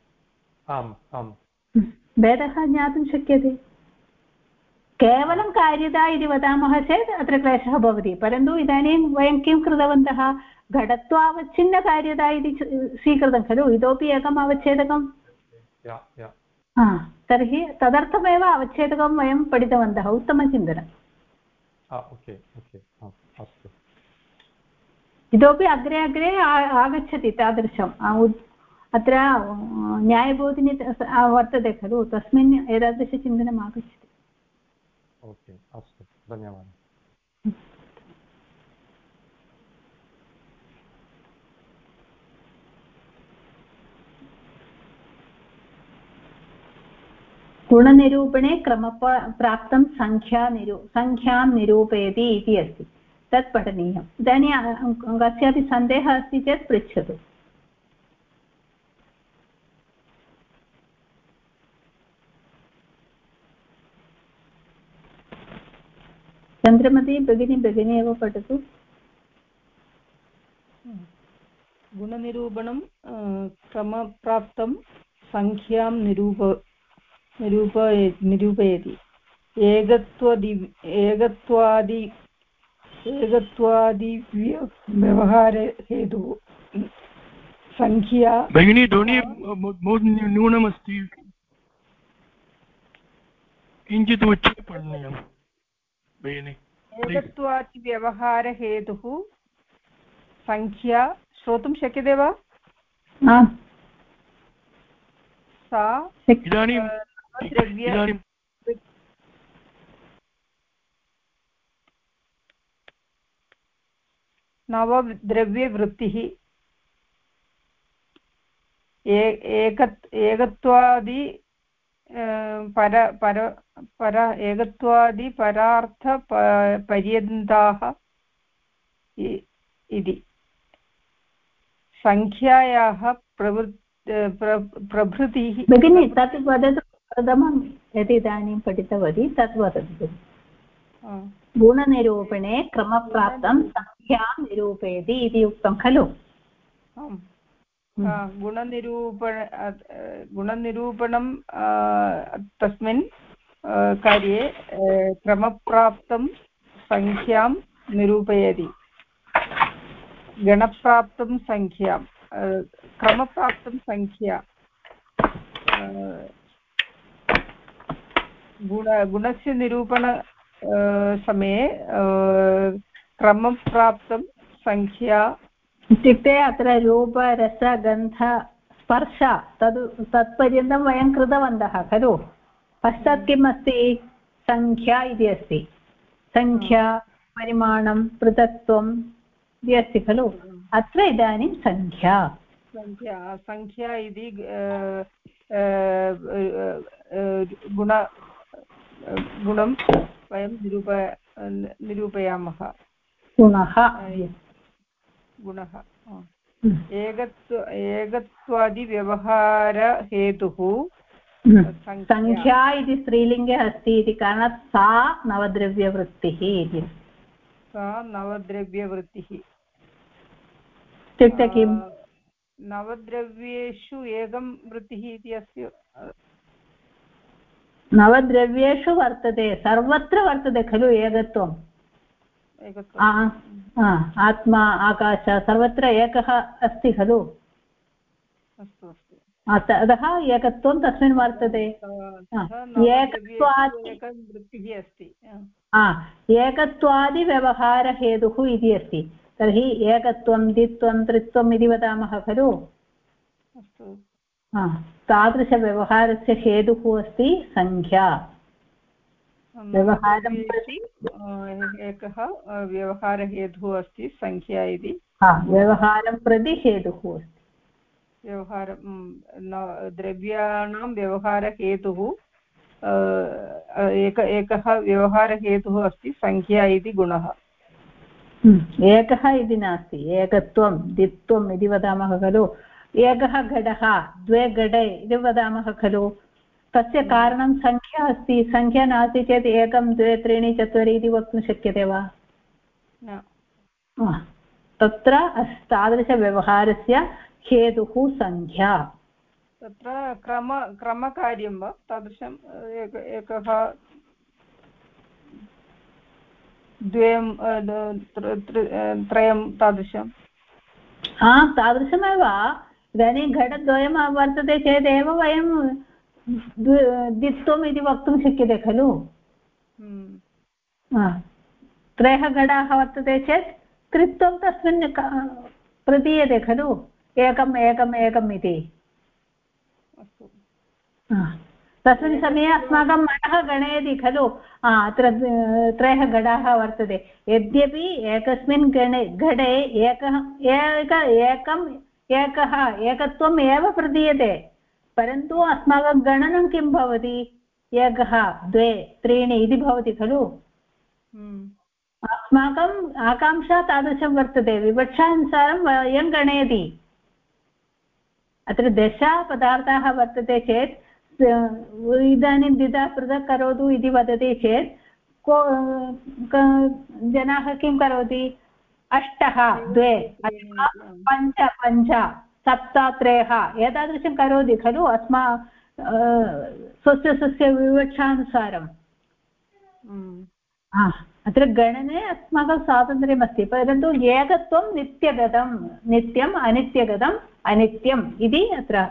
भेदः ज्ञातुं शक्यते। केवलं कार्यता इति वदामः चेत् अत्र क्लेशः भवति, परन्तु इदानीं वयं किं कृतवन्तः? घटत्वावच्छिन्नकार्यता इति स्वीकृतं खलु, इतोपि एकम् अवच्छेदकं। तर्हि तदर्थमेव अवच्छेदकं वयं पठितवन्तः। उत्तमचिन्तनम्। इतोपि अग्रे अग्रे आगच्छति तादृशम्। अत्र न्यायबोधिनी वर्तते खलु, तस्मिन् एतादृशचिन्तनम् आगच्छति। अस्तु, धन्यवादः। गुणनिरूपणे क्रमप्राप्तं संख्यां निरूपयति इति अस्ति, तत् पठनीयम्। इदानीं कस्यापि सन्देहः अस्ति चेत् पृच्छतु। चन्द्रमती भगिनी एव पठतु। गुणनिरूपणं क्रमप्राप्तं संख्यां निरूपयति व्यवहारहेतुः सङ्ख्या भगिनी ध्वनि बहु न्यूनमस्ति किञ्चित् उच्चैः पठनीयं भगिनी एकत्वादि व्यवहारहेतुः सङ्ख्या श्रोतुं शक्यते वा सा इदानीं नवद्रव्यवृत्तिः एकत्वादि एकत्वादि परार्थपर्यन्ताः इति सङ्ख्यायाः प्रभृतिः भगिनी तत् वदतु प्रथमं यदि इदानीं पठितवती तत् वदतु गुणनिरूपणे क्रमप्राप्तं सङ्ख्यां निरूपयति इति उक्तं खलु गुणनिरूपणं तस्मिन् कार्ये क्रमप्राप्तं सङ्ख्यां निरूपयति गणप्राप्तं सङ्ख्यां क्रमप्राप्तं सङ्ख्या गुणस्य निरूपण समये क्रमप्राप्तं सङ्ख्या इत्युक्ते अत्र रूप रस गन्ध स्पर्श तत्पर्यन्तं वयं कृतवन्तः खलु पश्चात् किम् अस्ति सङ्ख्या इति अस्ति सङ्ख्या परिमाणं पृथक्त्वम् इति अस्ति खलु अत्र इदानीं सङ्ख्या इति गुणं वयं निरूपयामः गुणः एकत्वादिव्यवहारहेतुः सङ्ख्या इति स्त्रीलिङ्गे अस्ति इति कारणात् सा नवद्रव्यवृत्तिः इति सा नवद्रव्यवृत्तिः इत्युक्ते किम् नवद्रव्येषु एकं वृत्तिः इति अस्ति नवद्रव्येषु वर्तते सर्वत्र वर्तते खलु एकत्वम् आत्मा आकाश सर्वत्र एकः अस्ति खलु अतः एकत्वं तस्मिन् वर्तते एकत्वादिव्यवहारहेतुः इति अस्ति तर्हि एकत्वं द्वित्वं त्रित्वम् इति वदामः खलु तादृशव्यवहारस्य हेतुः अस्ति सङ्ख्या व्यवहारं प्रति एकः व्यवहारहेतुः अस्ति सङ्ख्या इति व्यवहारं प्रति हेतुः अस्ति द्रव्याणां व्यवहारहेतुः एकः व्यवहारहेतुः अस्ति सङ्ख्या इति गुणः एकः इति नास्ति एकत्वं द्वित्वम् इति वदामः खलु एकः घटः द्वे घटे इति वदामः खलु तस्य कारणं सङ्ख्या अस्ति सङ्ख्या नास्ति चेत् एकं द्वे त्रीणि चत्वारि इति वक्तुं शक्यते वा तत्र तादृशव्यवहारस्य हेतुः सङ्ख्या तत्र क्रमकार्यं वा तादृशम् एकः द्वयं त्रयं तादृशं तादृशमेव इदानीं घटद्वयं वर्तते चेदेव वयं द्वित्वम् इति वक्तुं शक्यते खलु त्रयः घटाः वर्तते चेत् त्रित्वं तस्मिन् प्रतीयते खलु एकम् एकम् एकम् इति तस्मिन् समये अस्माकं मनः गणयति खलु अत्र त्रयः घटाः वर्तते यद्यपि एकस्मिन् घटे एकत्वम् एव प्रतीयते परन्तु अस्माकं गणनं किं भवति एकः द्वे त्रीणि इति भवति खलु अस्माकम् आकाङ्क्षा तादृशं वर्तते विवक्षानुसारं वयं गणयति अत्र दश पदार्थाः वर्तते चेत् इदानीं द्विधा पृथक् करोतु इति वदति चेत् जनाः किं करोति अष्टः द्वे पञ्च पञ्च सप्त त्रयः एतादृशं करोति खलु स्वस्य विवक्षानुसारं अत्र गणने अस्माकं स्वातन्त्र्यमस्ति परन्तु एकत्वं नित्यगतं नित्यम् अनित्यगतम् अनित्यम् इति अत्र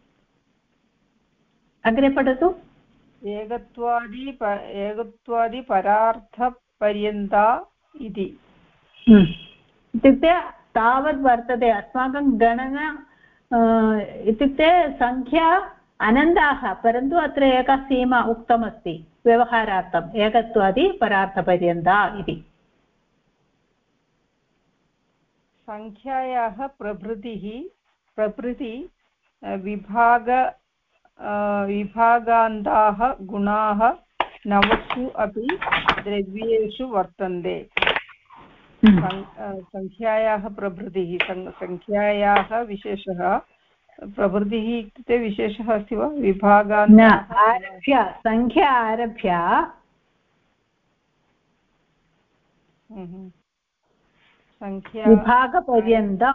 अग्रे पठतु एकत्वादि परार्थपर्यन्ता इति इत्युक्ते तावद् वर्तते अस्माकं गणना इत्युक्ते संख्या अनन्ताः परन्तु अत्र एका सीमा उक्तमस्ति व्यवहारार्थम् एकत्वादि परार्थपर्यन्ता इति संख्यायाः प्रभृति विभागान्ताः गुणाः नवसु अपि द्रव्येषु वर्तन्ते संख्यायाः प्रभृतिः संख्यायाः विशेषः प्रभृतिः इत्युक्ते विशेषः अस्ति वा आरभ्य संख्या आरभ्य विभागपर्यन्तं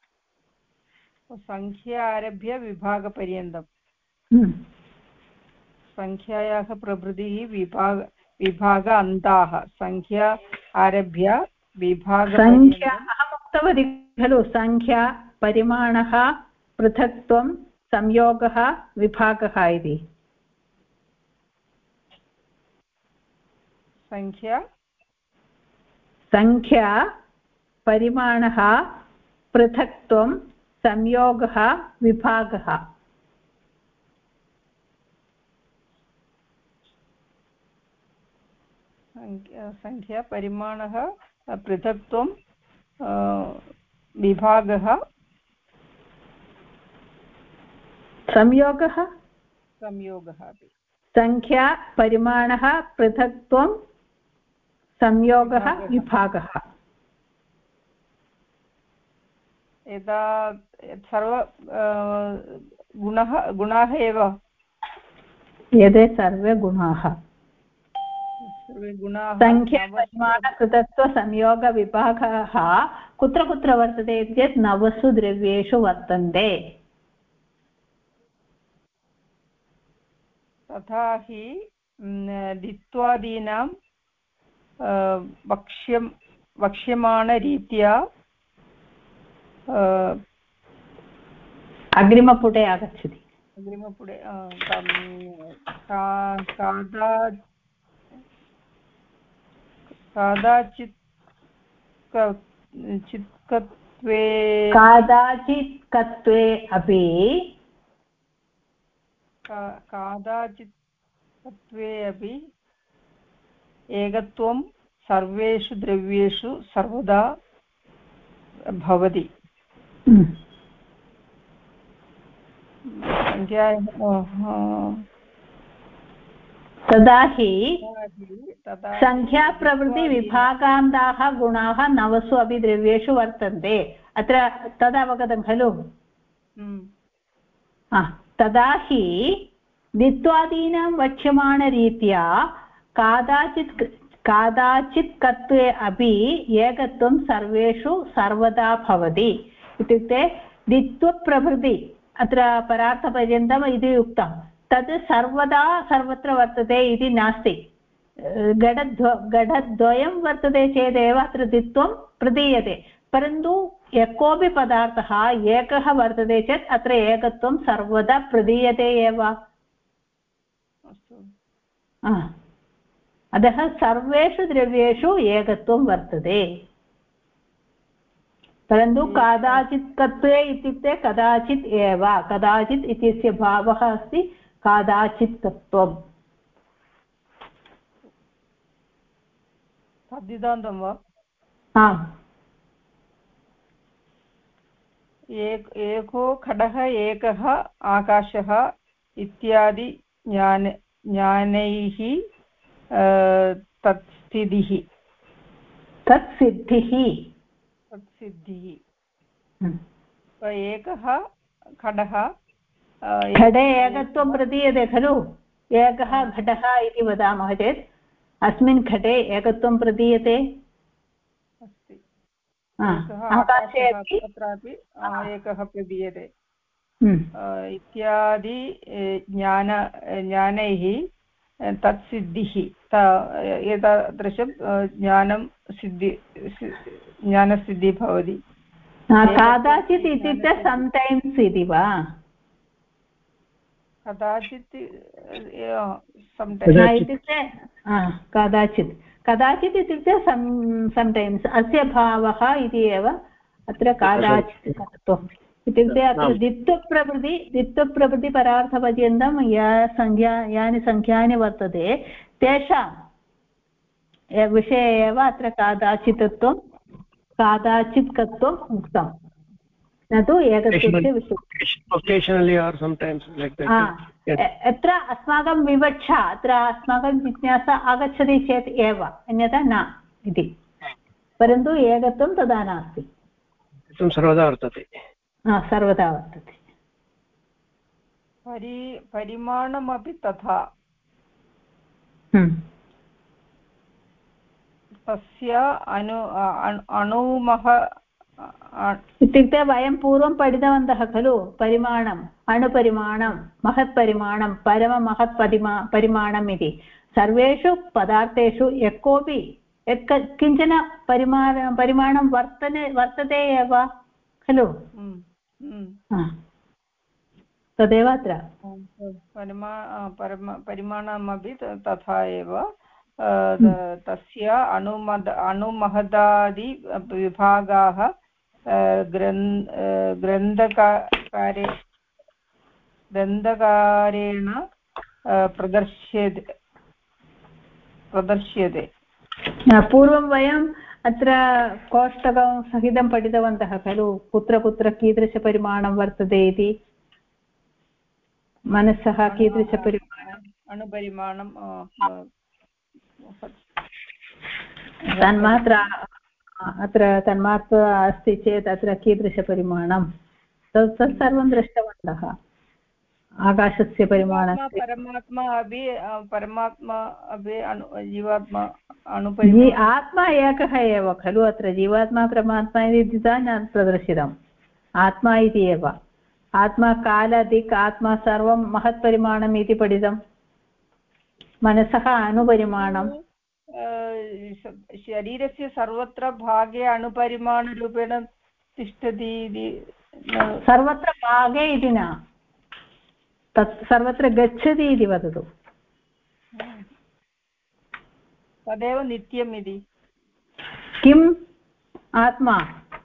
संख्या आरभ्य विभागपर्यन्तं संख्यायाः प्रभृतिः विभाग अन्ताः संख्या आरभ्य संख्या अहम् उक्तवती खलु संख्या परिमाणः पृथक्त्वं संयोगः विभागः इति संख्या परिमाणः पृथक्त्वं संयोगः विभागः संख्या परिमाणः पृथक्त्वं विभागः संयोगः अपि संख्या परिमाणः पृथक्त्वं संयोगः विभागः यदा सर्व गुणाः एव एते सर्वे गुणाः संख्या परिमाण पृथक्त्व संयोग विभागः कुत्र कुत्र वर्तते चेत् नवसु द्रव्येषु वर्तन्ते तथा हि द्वित्वादीनां वक्ष्यमाणरीत्या अग्रिमपुटे आगच्छति अग्रिमपुटे कादाचित्कत्वे अपि एकत्वं सर्वेषु द्रव्येषु सर्वदा भवति तदा हि संख्याप्रभृतिविभागान्ताः गुणाः नवसु अपि द्रव्येषु वर्तन्ते अत्र तदवगतं खलु तदा हि द्वित्वादीनां वक्ष्यमाणरीत्या कादाचित्कत्वे अपि एकत्वं सर्वेषु सर्वदा भवति इत्युक्ते द्वित्वप्रभृति अत्र परार्थपर्यन्तम् इति उक्तं तद् सर्वदा सर्वत्र वर्तते इति नास्ति घटद्वयं वर्तते चेदेव अत्र द्वित्वं प्रदीयते परन्तु यः कोऽपि पदार्थः एकः वर्तते चेत् अत्र एकत्वं सर्वदा प्रदीयते एव अतः सर्वेषु द्रव्येषु एकत्वं वर्तते परन्तु कदाचित्कत्वे इत्युक्ते कदाचित् एव कदाचित् इत्यस्य भावः अस्ति कदाचित्कत्वम् तद्दिदान्तं वा आम् एको खडः एकः आकाशः इत्यादि ज्ञानैः तत्सिद्धिः एकः खडः घटे एकत्वं प्रतीयते खलु एकः घटः इति वदामः चेत् अस्मिन् घटे एकत्वं प्रतीयते अस्ति आकाशे तत्रापि एकः प्रदीयते इत्यादि ज्ञानैः तत्सिद्धिः एतादृशं ज्ञानसिद्धिः भवति कदाचित् इत्युक्ते समटैम्स् इति वा कदाचित् इत्युक्ते कदाचित् इत्युक्ते समटैम्स् अस्य भावः इति एव अत्र कदाचित् कर्तुम् इत्युक्ते अत्र द्वित्वप्रभृतिपरार्थपर्यन्तं यानि संख्यानि वर्तते तेषां विषये एव अत्र कादाचित्त्वम् उक्तं न तु एकत्वस्य विषये अत्र अस्माकं विवक्षा अत्र अस्माकं जिज्ञासा आगच्छति चेत् एव अन्यथा न इति परन्तु एकत्वं तदा नास्ति सर्वदा वर्तते सर्वदा वर्तते परिमाणमपि तथा तस्य अणुमः इत्युक्ते वयं पूर्वं पठितवन्तः खलु परिमाणम् अणुपरिमाणं महत्परिमाणं परममहत्परिमाणम् इति सर्वेषु पदार्थेषु यः कोऽपि किञ्चन परिमाणं वर्तते एव खलु तदेव अत्र परिमाणमपि तथा एव तस्य अणुमहदादि विभागाः ग्रन्थकारेण प्रदर्श्यते पूर्वं वयम् अत्र कोष्टकं सहितं पठितवन्तः खलु कुत्र कुत्र कीदृशपरिमाणं वर्तते इति मनसः कीदृशपरिमाणम् अणुपरिमाणं तन्मात्रा अत्र तन्मात्रा अस्ति चेत् अत्र कीदृशपरिमाणं तत् सर्वं दृष्टवन्तः आकाशस्य परिमाणं परमात्मा अपि जीवात्मा आत्मा एकः एव खलु अत्र जीवात्मा परमात्मा इति न प्रदर्शितम् आत्मा इति एव आत्मा कालादिक् आत्मा सर्वं महत्परिमाणम् इति पठितं मनसः अणुपरिमाणं शरीरस्य सर्वत्र भागे अणुपरिमाणरूपेण तिष्ठति इति सर्वत्र भागे इति न तत् सर्वत्र गच्छति इति वदतु तदेव नित्यम् इति किम् आत्मा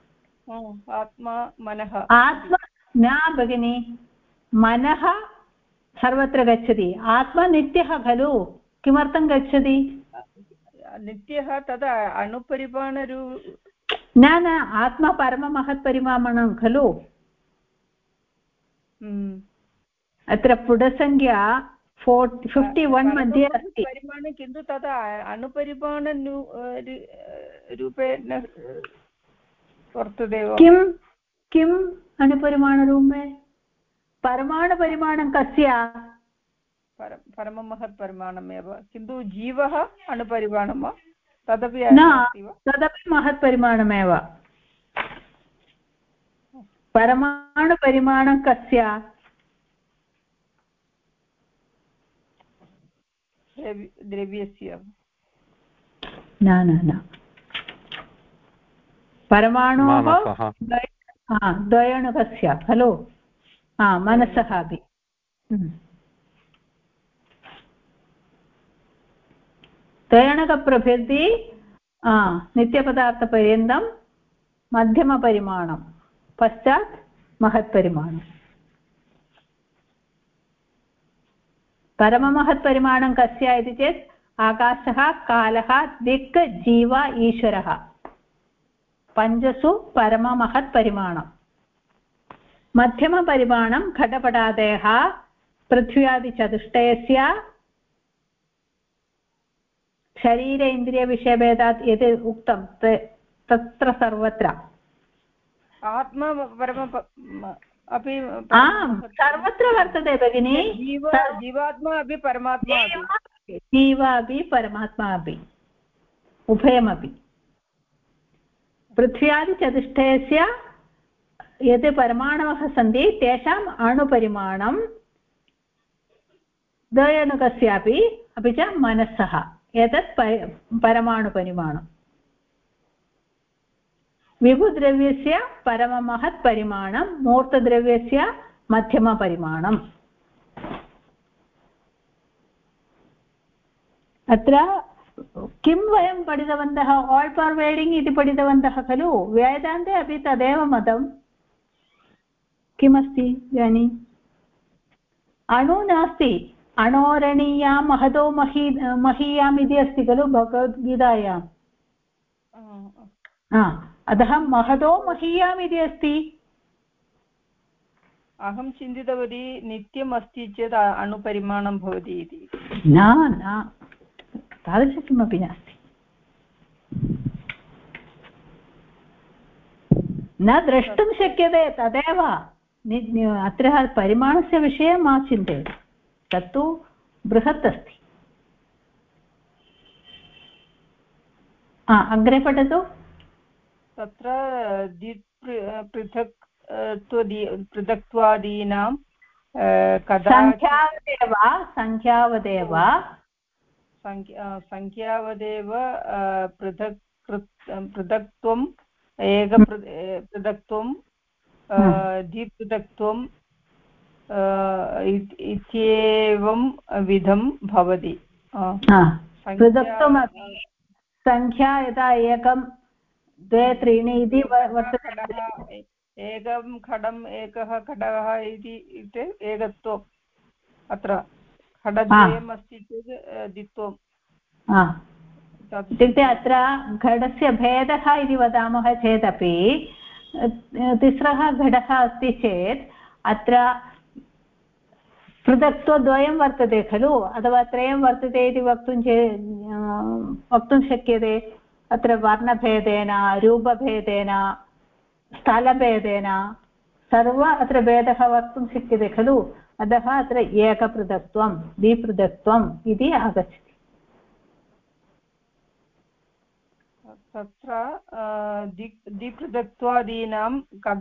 मनः आत्मा न भगिनी मनः सर्वत्र गच्छति आत्मा नित्यः खलु किमर्थं गच्छति नित्यः तदा अणुपरिमाणरू न आत्मा परममहत्परिमाणं खलु अत्र पुटसङ्ख्या 51 मध्ये अस्ति परिमाणं किन्तु तदा अणुपरिमाण रूपेण वर्तते किम् अणुपरिमाणरूपे परमाणुपरिमाणं कस्य परममहत्परिमाणमेव किन्तु जीवः अणुपरिमाणं वा तदपि तदपि महत्परिमाणमेव परमाणुपरिमाणं कस्य द्रव्यस्य न परमाणोः द्वयणुकस्य खलु मनसः अपि द्वयणकप्रभृति नित्यपदार्थपर्यन्तं मध्यमपरिमाणं पश्चात् महत्परिमाणम् परममहत्परिमाणं कस्य इति चेत् आकाशः कालः दिक् जीव ईश्वरः पञ्चसु परममहत्परिमाणं मध्यमपरिमाणं घटपटादयः पृथ्व्यादिचतुष्टयस्य शरीर इन्द्रियविषयभेदात् यत् उक्तं तत्र सर्वत्र आत्मा अपि सर्वत्र वर्तते भगिनी जीवात्मा अपि परमात्मा जीव अपि परमात्मा अपि उभयमपि पृथ्व्यादिचतुष्टयस्य यत् परमाणवः सन्ति तेषाम् अणुपरिमाणं द्वयणुकस्यापि अपि च मनसः एतत् परमाणुपरिमाणं विभुद्रव्यस्य परममहत् परिमाणं मूर्तद्रव्यस्य मध्यमपरिमाणम् अत्र किं वयं पठितवन्तः आल् पर्वेडिङ्ग् इति पठितवन्तः खलु वेदान्ते अपि तदेव मतं किमस्ति इदानीम् अणु नास्ति अणोरणीयां महदो महीयाम् इति अस्ति खलु भगवद्गीतायाम् अतः महदो महीयाम् इति अस्ति अहं चिन्तितवती नित्यम् अस्ति चेत् अणुपरिमाणं भवति इति न तादृशं किमपि नास्ति न द्रष्टुं शक्यते तदेव अत्र परिमाणस्य विषये मा चिन्तयतु तत्तु बृहत् अस्ति अग्रे पठतु तत्र पृथक्त्वादीनां संख्यावदेव पृथक्त्वम् एकपृथक्त्वं द्विपृथक्त्वम् इत्येवं विधं भवति पृथक्त्वमपि संख्या यथा 1 2 3 इति वर्तते एकं खडम् एकः खडगः इति एकत्वम् अत्र खडद्वयम् अस्ति चेत् द्वित्वम् इत्युक्ते अत्र घटस्य भेदः इति वदामः चेदपि तिस्रः घटः अस्ति चेत् अत्र पृथक्त्वद्वयं वर्तते खलु अथवा त्रयं वर्तते इति वक्तुं शक्यते अत्र वर्णभेदेन रूपभेदेन स्थलभेदेन सर्व अत्र भेदः वक्तुं शक्यते खलु अतः अत्र एकपृथक्त्वं द्विपृथक्त्वम् इति आगच्छति तत्र द्विपृथक्त्वादीनां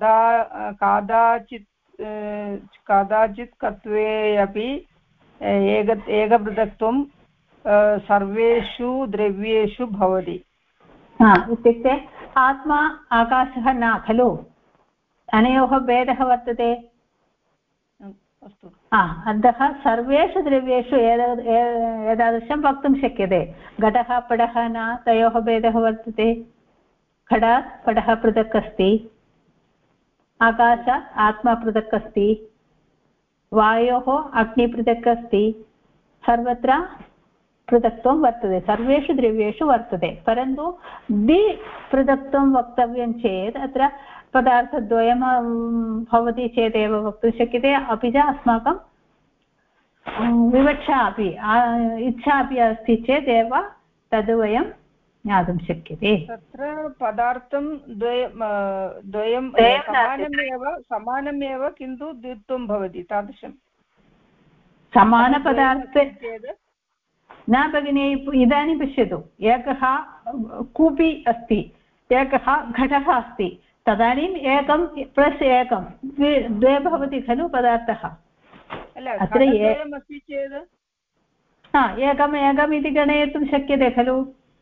कदाचित् कत्वे अपि एकपृथक्त्वं सर्वेषु द्रव्येषु भवति इत्युक्ते आत्मा आकाशः न खलु अनयोः भेदः वर्तते अस्तु अतः सर्वेषु द्रव्येषु एतादृशं वक्तुं शक्यते घटः पटः न तयोः भेदः वर्तते घटात् पटः पृथक् अस्ति आकाशात् आत्मा पृथक् अस्ति वायोः अग्निः पृथक् अस्ति सर्वत्र पृथक्त्वं वर्तते सर्वेषु द्रव्येषु वर्तते परन्तु द्विपृथक्त्वं वक्तव्यं चेत् अत्र पदार्थद्वयं भवति चेदेव वक्तुं शक्यते अपि च अस्माकं विवक्षा अपि इच्छा अपि अस्ति चेदेव तद् वयं ज्ञातुं शक्यते तत्र पदार्थं द्वयं समानमेव किन्तु द्वित्वं भवति तादृशं समानपदार्थे न भगिनी इदानीं पश्यतु एकः कूपी अस्ति एकः घटः अस्ति तदानीम् 1 + 1 द्वे भवति खलु पदार्थः अत्र अस्ति चेत् एकम् इति गणयितुं शक्यते खलु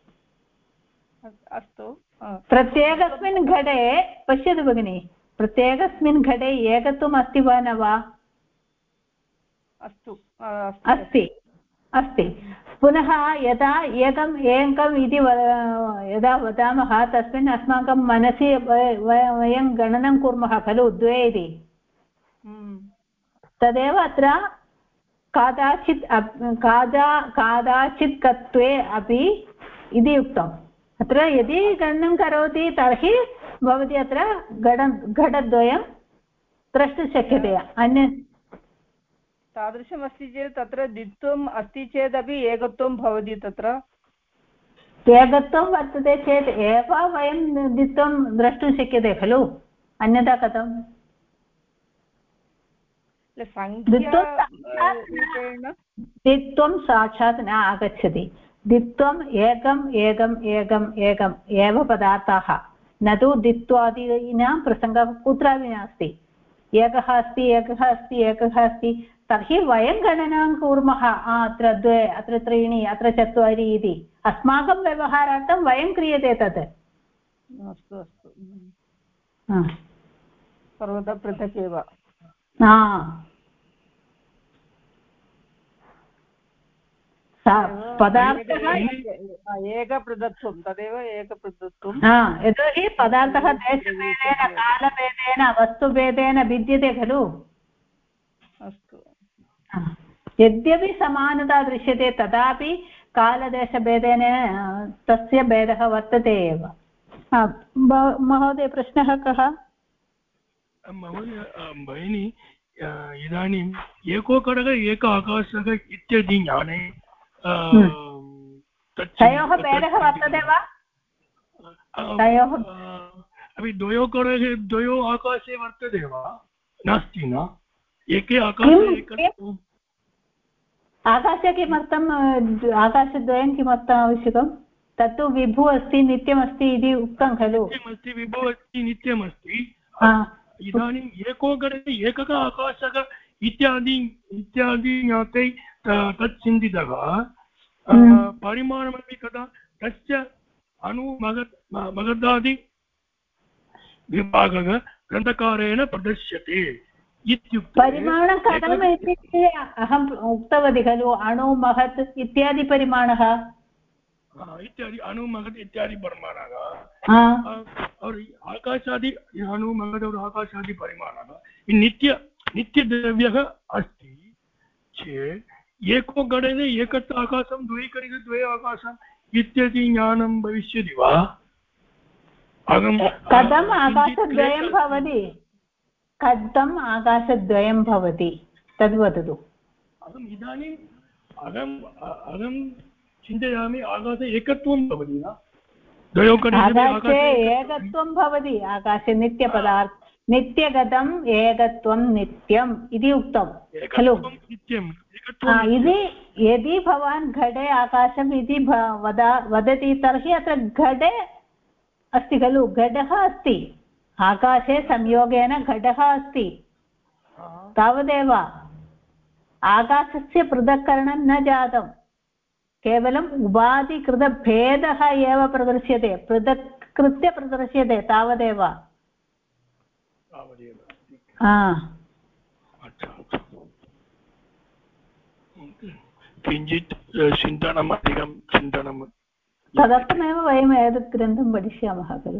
अस्तु प्रत्येकस्मिन् घटे पश्यतु भगिनि प्रत्येकस्मिन् घटे एकत्वम् अस्ति वा न वा अस्तु अस्ति पुनः यदा एकम् इति यदा वदामः तस्मिन् अस्माकं मनसि वयं गणनं कुर्मः खलु 2 इति तदेव अत्र कादाचित् कत्वे अपि इति उक्तम् अत्र यदि गणनं करोति तर्हि भवती अत्र घटद्वयं द्रष्टुं शक्यते अन्य तादृशमस्ति चेत् तत्र द्वित्वम् अस्ति चेदपि एकत्वं भवति तत्र एकत्वं वर्तते चेत् एव वयं द्वित्वं द्रष्टुं शक्यते खलु अन्यथा कथं द्वित्वं साक्षात् न आगच्छति द्वित्वम् एकम् एव पदार्थाः न तु द्वित्वादीनां प्रसङ्गः कुत्रापि नास्ति एकः अस्ति तर्हि वयं गणनां कुर्मः अत्र 2 अत्र 3 अत्र 4 इति अस्माकं व्यवहारार्थं वयं क्रियते तत् अस्तु अस्तु सर्वदा पृथक् एव पदार्थः एकपृथक्त्वं तदेव एकपृथक्त्वं यतोहि पदार्थः देशभेदेन कालभेदेन वस्तुभेदेन भिद्यते खलु अस्तु यद्यपि समानता दृश्यते तथापि कालदेशभेदेन तस्य भेदः वर्तते एव महोदय प्रश्नः कः भगिनी इदानीम् एको खडग एक आकाशः इत्यादि ज्ञाने तयोः भेदः वर्तते वा तयोः अपि द्वयोः खडगे द्वयोः आकाशे वर्तते वा नास्ति न एके आकाशे आकाशे किमर्थम् आकाशद्वयं किमर्थम् आवश्यकं तत्तु विभुः अस्ति नित्यमस्ति इति उक्तं खलु नित्यमस्ति विभुः अस्ति नित्यमस्ति इदानीम् एको घटे एकः आकाशः इत्यादि ज्ञाते तत् चिन्तितः परिमाणमपि कदा तस्य मगधादि विभागः ग्रन्थकारेण प्रदर्श्यते इत्युक्ते परिमाणं कथम् इत्युक्ते अहम् उक्तवती खलु अणु महत् इत्यादि परिमाणः इत्यादि अणु महत् इत्यादि परिमाणः और आकाशादि अणु महत् और आकाशादि परिमाणः नित्यद्रव्यः अस्ति चेत् एको घटे एकत्र आकाशं द्वैकरिते द्वे आकाशम् इत्यादि ज्ञानं भविष्यति वा कथम् आकाशद्वयं भवति कथम् आकाशद्वयं भवति तद्वदतु इदानीम् अहं चिन्तयामि आकाशे एकत्वं भवति न आकाशे एकत्वं भवति आकाशे नित्यपदार्थ नित्यगतम् एकत्वं नित्यम् इति उक्तं खलु इति यदि भवान् घटे आकाशम् इति वदति तर्हि अत्र घटे अस्ति खलु घटः अस्ति आकाशे संयोगेन घटः अस्ति तावदेव आकाशस्य पृथक्करणं न जातं केवलम् उपाधिकृतभेदः एव प्रदर्श्यते पृथक्कृत्य प्रदर्श्यते तावदेव किञ्चित् चिन्तनम् अधिकं चिन्तनं तदर्थमेव वयम् एतत् ग्रन्थं पठिष्यामः खलु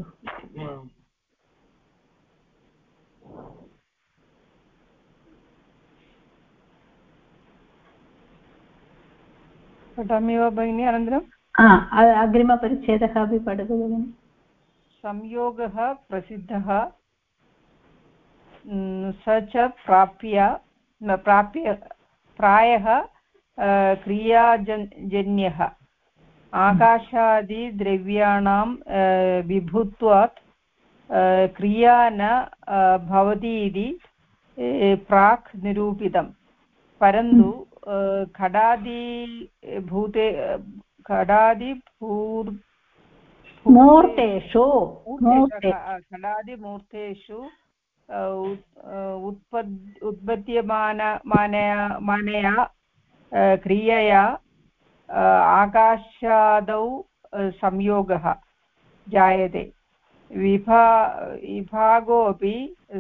पठामि वा भगिनी अनन्तरम् अग्रिमपरिच्छेदः अपि पठतु भगिनि संयोगः प्रसिद्धः स च प्रायः क्रियाजन्यः आकाशादिद्रव्याणां विभुत्वात् क्रिया न भवति इति प्राक् निरूपितं परन्तु खडादिमूर्तेषु उत्पद्यमानया क्रियया आकाशादौ संयोगः जायते विभागोऽपि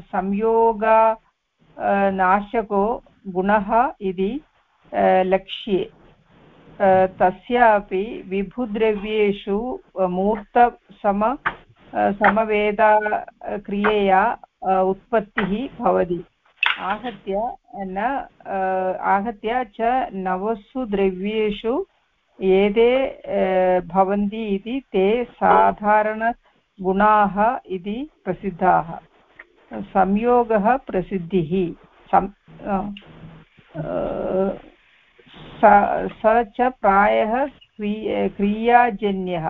संयोगनाशको गुणः इति लक्ष्ये तस्यापि विभुद्रव्येषु समवेदा क्रियया उत्पत्तिः भवति आहत्य च नवसु द्रव्येषु एते भवन्ति इति ते साधारणगुणाः इति प्रसिद्धाः संयोगः प्रसिद्धिः स च प्रायः क्रियाजन्यः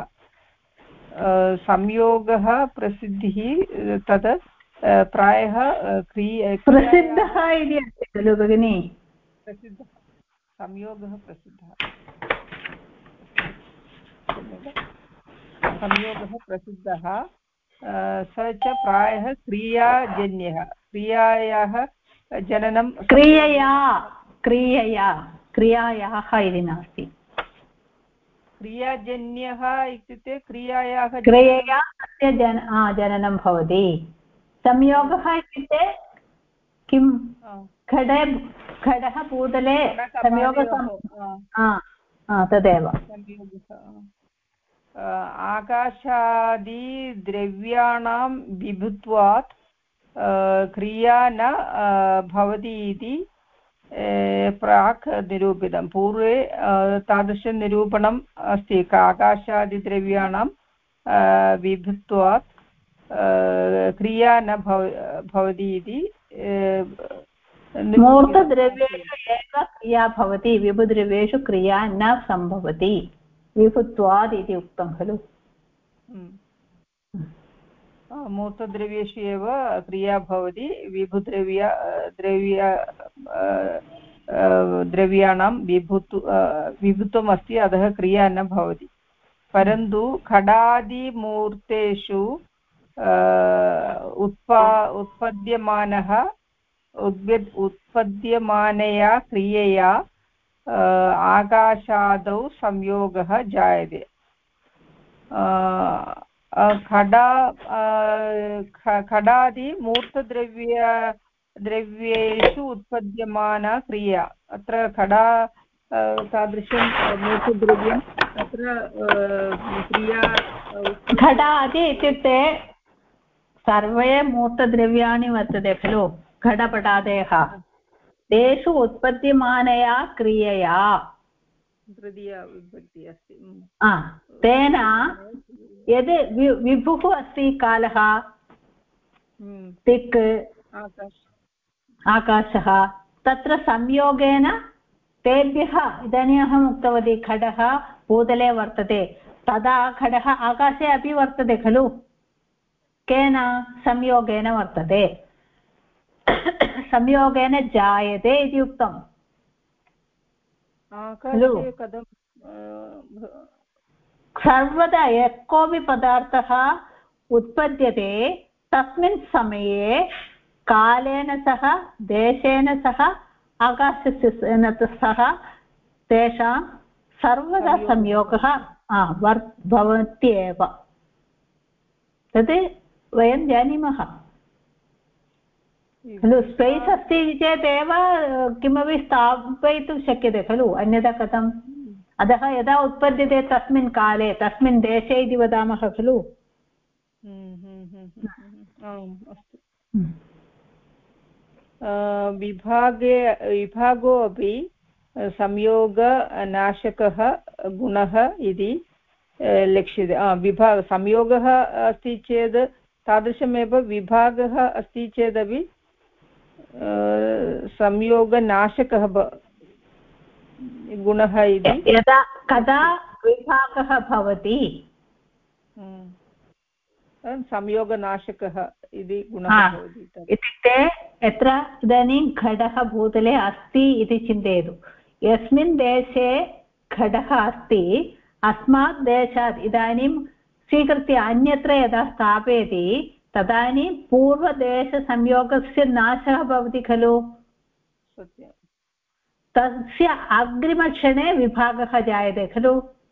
संयोगः प्रसिद्धिः तद् प्रायः प्रसिद्धः इति अस्ति खलु भगिनि प्रसिद्धः संयोगः प्रसिद्धः स च प्रायः क्रियाजन्यः क्रियायाः जननं क्रियायाः इति नास्ति क्रियाजन्यः इत्युक्ते क्रियायाः क्रियया अस्य जननं भवति संयोगः इत्युक्ते किं खडः पूतले तदेव आकाशादिद्रव्याणां विभुत्वात् क्रिया न भवति इति प्राक् निरूपितं पूर्वे तादृशनिरूपणम् अस्ति आकाशादिद्रव्याणां विभुत्वात् क्रिया न भवति इति मूर्तद्रव्येषु एव क्रिया भवति विभुद्रव्येषु क्रिया न सम्भवति विभुत्वात् इति उक्तं खलु मूर्तद्रव्येषु एव क्रिया भवति द्रव्याणां विभुत्वम् अस्ति अतः क्रिया न भवति परन्तु खडादिमूर्तेषु उत्पद्यमानया क्रियया आकाशादौ संयोगः जायते खडादि मूर्तद्रव्येषु उत्पद्यमाना क्रिया अत्र खडा तादृशं मूर्तद्रव्यम् अत्र क्रिया घटादि इत्युक्ते सर्वे मूर्तद्रव्याणि वर्तते खलु घटपटादयः तेषु उत्पद्यमानया क्रियया तृतीया विभक्ति अस्ति तेन यद् विभुः अस्ति कालः दिक् आकाशः तत्र संयोगेन तेभ्यः इदानीम् अहम् उक्तवती खडः भूतले वर्तते तदा खडः आकाशे अपि वर्तते खलु केन संयोगेन वर्तते संयोगेन जायते इति उक्तम् खलु सर्वदा यः कोऽपि पदार्थः उत्पद्यते तस्मिन् समये कालेन सह देशेन सह आकाशस्य सह तेषां सर्वदा संयोगः भवत्येव तद् वयं जानीमः खलु स्पेस् अस्ति चेदेव किमपि स्थापयितुं शक्यते खलु अन्यथा कथम् अतः यदा उत्पद्यते तस्मिन् काले तस्मिन् देशे इति वदामः खलु विभागो अपि संयोगनाशकः गुणः इति लक्ष्यते संयोगः अस्ति चेत् तादृशमेव विभागः अस्ति चेदपि संयोगनाशकः गुणः इति यदा कदा विभागः भवति संयोगनाशकः इति गुणः भवति इत्युक्ते यत्र इदानीं घटः भूतले अस्ति इति चिन्तयतु यस्मिन् देशे घटः अस्ति अस्मात् देशात् इदानीं स्वीकृत्य अन्यत्र यदा स्थापयति तदानीं पूर्वदेशसंयोगस्य नाशः भवति खलु सत्यं तस्य अग्रिमक्षणे विभागः जायते खलु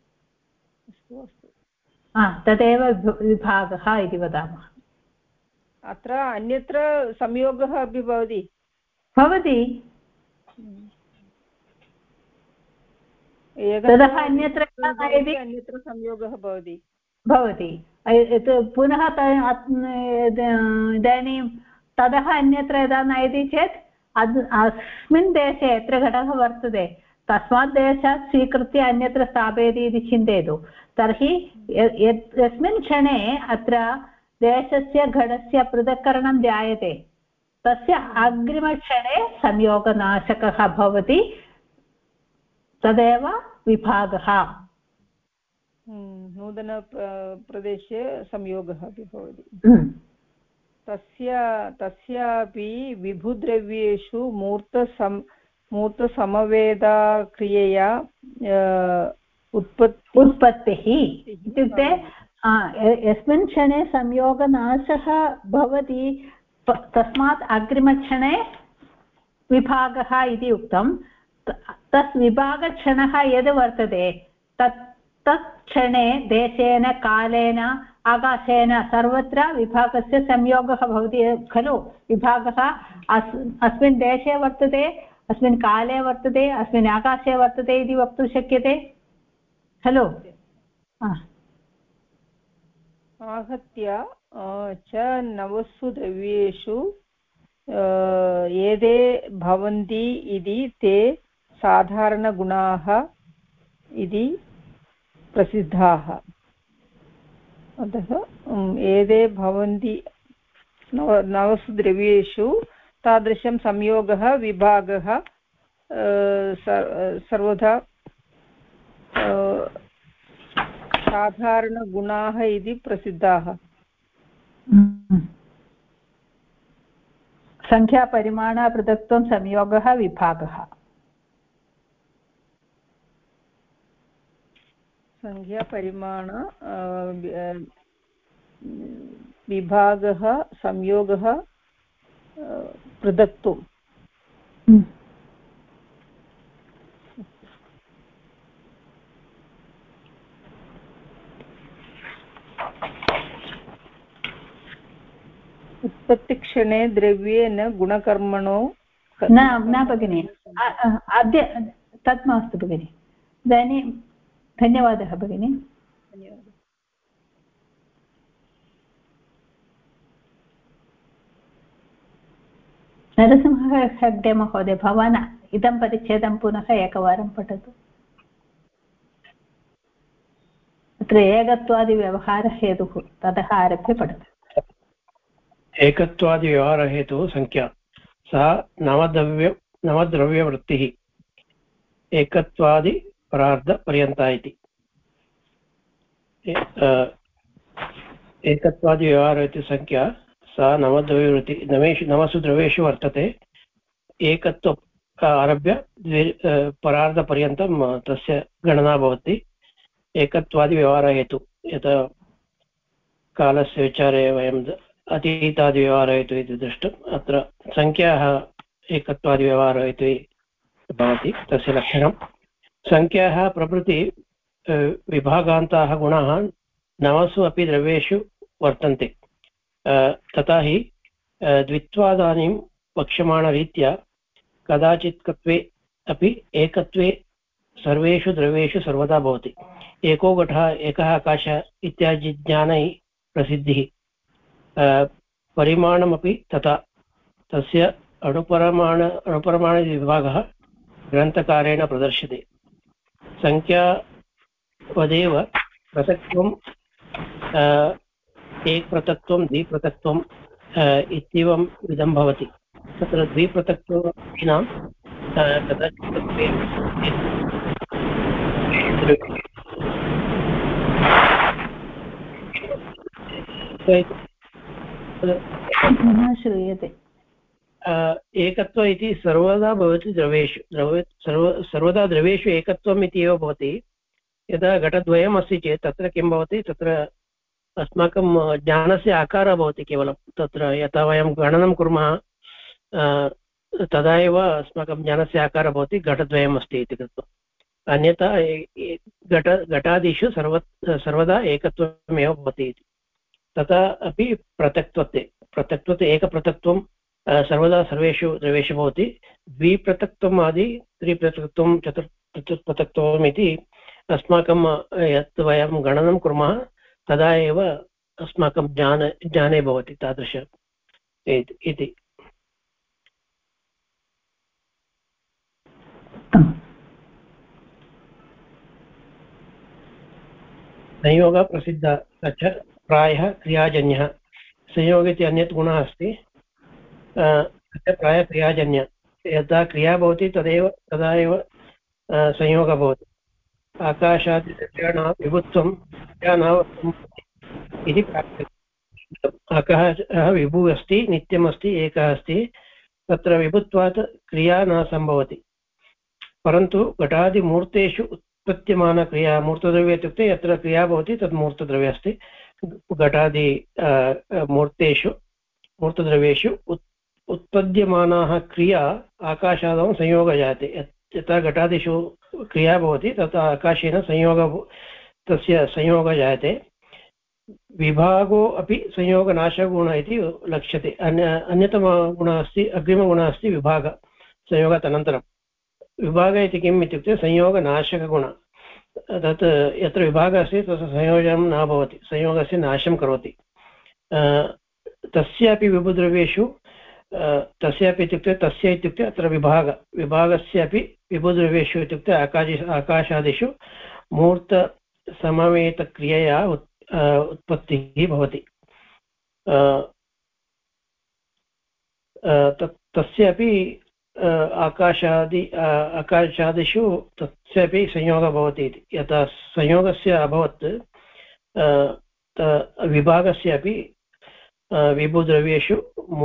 तदेव विभागः इति वदामः अत्र अन्यत्र संयोगः अपि भवति ततः अन्यत्र संयोगः भवति पुनः इदानीं ततः अन्यत्र यदा नयति चेत् अस्मिन् देशे यत्र घटः वर्तते तस्मात् देशात् स्वीकृत्य अन्यत्र स्थापयति इति चिन्तयतु तर्हि यस्मिन् क्षणे अत्र देशस्य घटस्य पृथक्करणं जायते तस्य अग्रिमक्षणे संयोगनाशकः भवति तदेव विभागः नूतन प्रदेशे संयोगः अपि भवति तस्यापि विभुद्रव्येषु मूर्तसमवेदाक्रियया उत्पत्तिः इत्युक्ते यस्मिन् क्षणे संयोगनाशः भवति तस्मात् अग्रिमक्षणे विभागः इति उक्तं तस् विभागक्षणः यद् वर्तते तत् क्षणे देशेन कालेन आकाशेन सर्वत्र विभागस्य संयोगः भवति खलु। विभागः अस्मिन् देशे वर्तते, अस्मिन् काले वर्तते, अस्मिन् आकाशे वर्तते इति वक्तुं शक्यते खलु। आहत्य च नवसु द्रव्येषु एते भवन्ति इति ते साधारणगुणाः इति प्रसिद्धाः। अतः एते भवन्ति नवसु द्रव्येषु तादृशं संयोगः विभागः सर्वदा साधारणगुणाः इति प्रसिद्धाः। संख्यापरिमाणपृथक्त्वं संयोगः विभागः। संख्यापरिमाण विभागः संयोगः पृथक्त्वम्। उत्पत्तिक्षणे द्रव्येन गुणकर्मणो न भगिनि, अद्य तत् मास्तु भगिनि। इदानीं धन्यवादः भगिनि। धन्यवादः। नरसिंह हेग्डे महोदय, भवान् इदं परिच्छेदं पुनः एकवारं पठतु। अत्र एकत्वादिव्यवहारहेतुः ततः आरभ्य पठतु। एकत्वादिव्यवहारहेतुः संख्या सा नवद्रव्यवृत्तिः एकत्वादिपरार्धपर्यन्ता इति। एकत्वादिव्यवहारहेतुः संख्या सा नवद्रव्यवृत्ति नवसु द्रव्येषु वर्तते। एकत्व आरभ्य परार्धपर्यन्तं तस्य गणना भवति। एकत्वादिव्यवहारहेतुः यथा कालस्य विचारे वयम् अतीतादिव्यवहारहेतुः इति दृष्टम्। अत्र संख्याः एकत्वादिव्यवहारहेतुः भवति। तस्य लक्षणं संख्याः प्रभृति विभागान्ताः गुणाः नवसु अपि द्रव्येषु वर्तन्ते। तथा हि द्वित्वादानीं वक्ष्यमाणरीत्या कदाचित् कत्वे अपि एकत्वे सर्वेषु द्रव्येषु सर्वदा भवति। एको घटः एकः आकाशः इत्यादि ज्ञानैः प्रसिद्धिः। परिमाणमपि तथा तस्य अणुपरमाणुविभागः ग्रन्थकारेण प्रदर्श्यते। संख्यावदेव पृथक्त्वं एकपृथक्त्वं द्विपृथक्त्वम् इत्येवं विधं भवति। तत्र द्विपृथक्त्वानां श्रूयते। एकत्व इति सर्वदा भवति द्रव्येषु। सर्वदा द्रव्येषु एकत्वम् इति एव भवति। यदा घटद्वयम् अस्ति चेत् तत्र किं भवति, तत्र अस्माकं ज्ञानस्य आकारः भवति केवलं। तत्र यथा वयं गणनं कुर्मः तदा एव अस्माकं ज्ञानस्य आकारः भवति, घटद्वयम् अस्ति इति कृत्वा। अन्यथा घटादिषु सर्वदा एकत्वमेव भवति इति। तथा अपि पृथक्त्वते एकपृथक्त्वं सर्वदा सर्वेषु द्रव्येषु भवति। द्विपृथक्त्वम् आदि त्रिपृथक्त्वं चतुष्पृथक्त्वम् इति अस्माकं यत् वयं गणनं कुर्मः तदा एव अस्माकं ज्ञाने भवति तादृश इति। संयोगः प्रसिद्धः च प्रायः क्रियाजन्यः। संयोग इति अन्यत् गुणः अस्ति, प्रायः क्रियाजन्य। यदा क्रिया भवति तदा एव संयोगः भवति। आकाशादिद्रव्याणां विभुत्वं क्रिया इति प्राप्यते। आकाशः विभुः अस्ति, नित्यम् अस्ति, एकः अस्ति। तत्र विभुत्वात् क्रिया न सम्भवति। परन्तु घटादिमूर्तेषु उत्पद्यमानक्रिया, मूर्तद्रव्य इत्युक्ते यत्र क्रिया भवति तत् मूर्तद्रव्य अस्ति। घटादि मूर्तद्रव्येषु उत्पद्यमानाः क्रिया आकाशादौ संयोगः जायते। यथा घटादिषु क्रिया भवति तथा आकाशेन तस्य संयोगः जायते विभागो अपि संयोगनाशगुण इति लक्ष्यते अन्यतमगुणः अस्ति अग्रिमगुणः अस्ति विभाग संयोगात् अनन्तरं विभाग इति किम् इत्युक्ते संयोगनाशकगुण तत् यत्र विभागः अस्ति तस्य संयोजनं न भवति संयोगस्य नाशं करोति तस्यापि विभुद्रव्येषु तस्यापि इत्युक्ते तस्य इत्युक्ते अत्र विभागस्यापि विभुद्रव्येषु इत्युक्ते आकाशादिषु मुहूर्तसमवेतक्रियया उत्पत्तिः भवति तस्यापि आकाशादिषु तस्यापि संयोगः भवति इति यथा संयोगस्य अभवत् विभागस्यापि विभुद्रव्येषु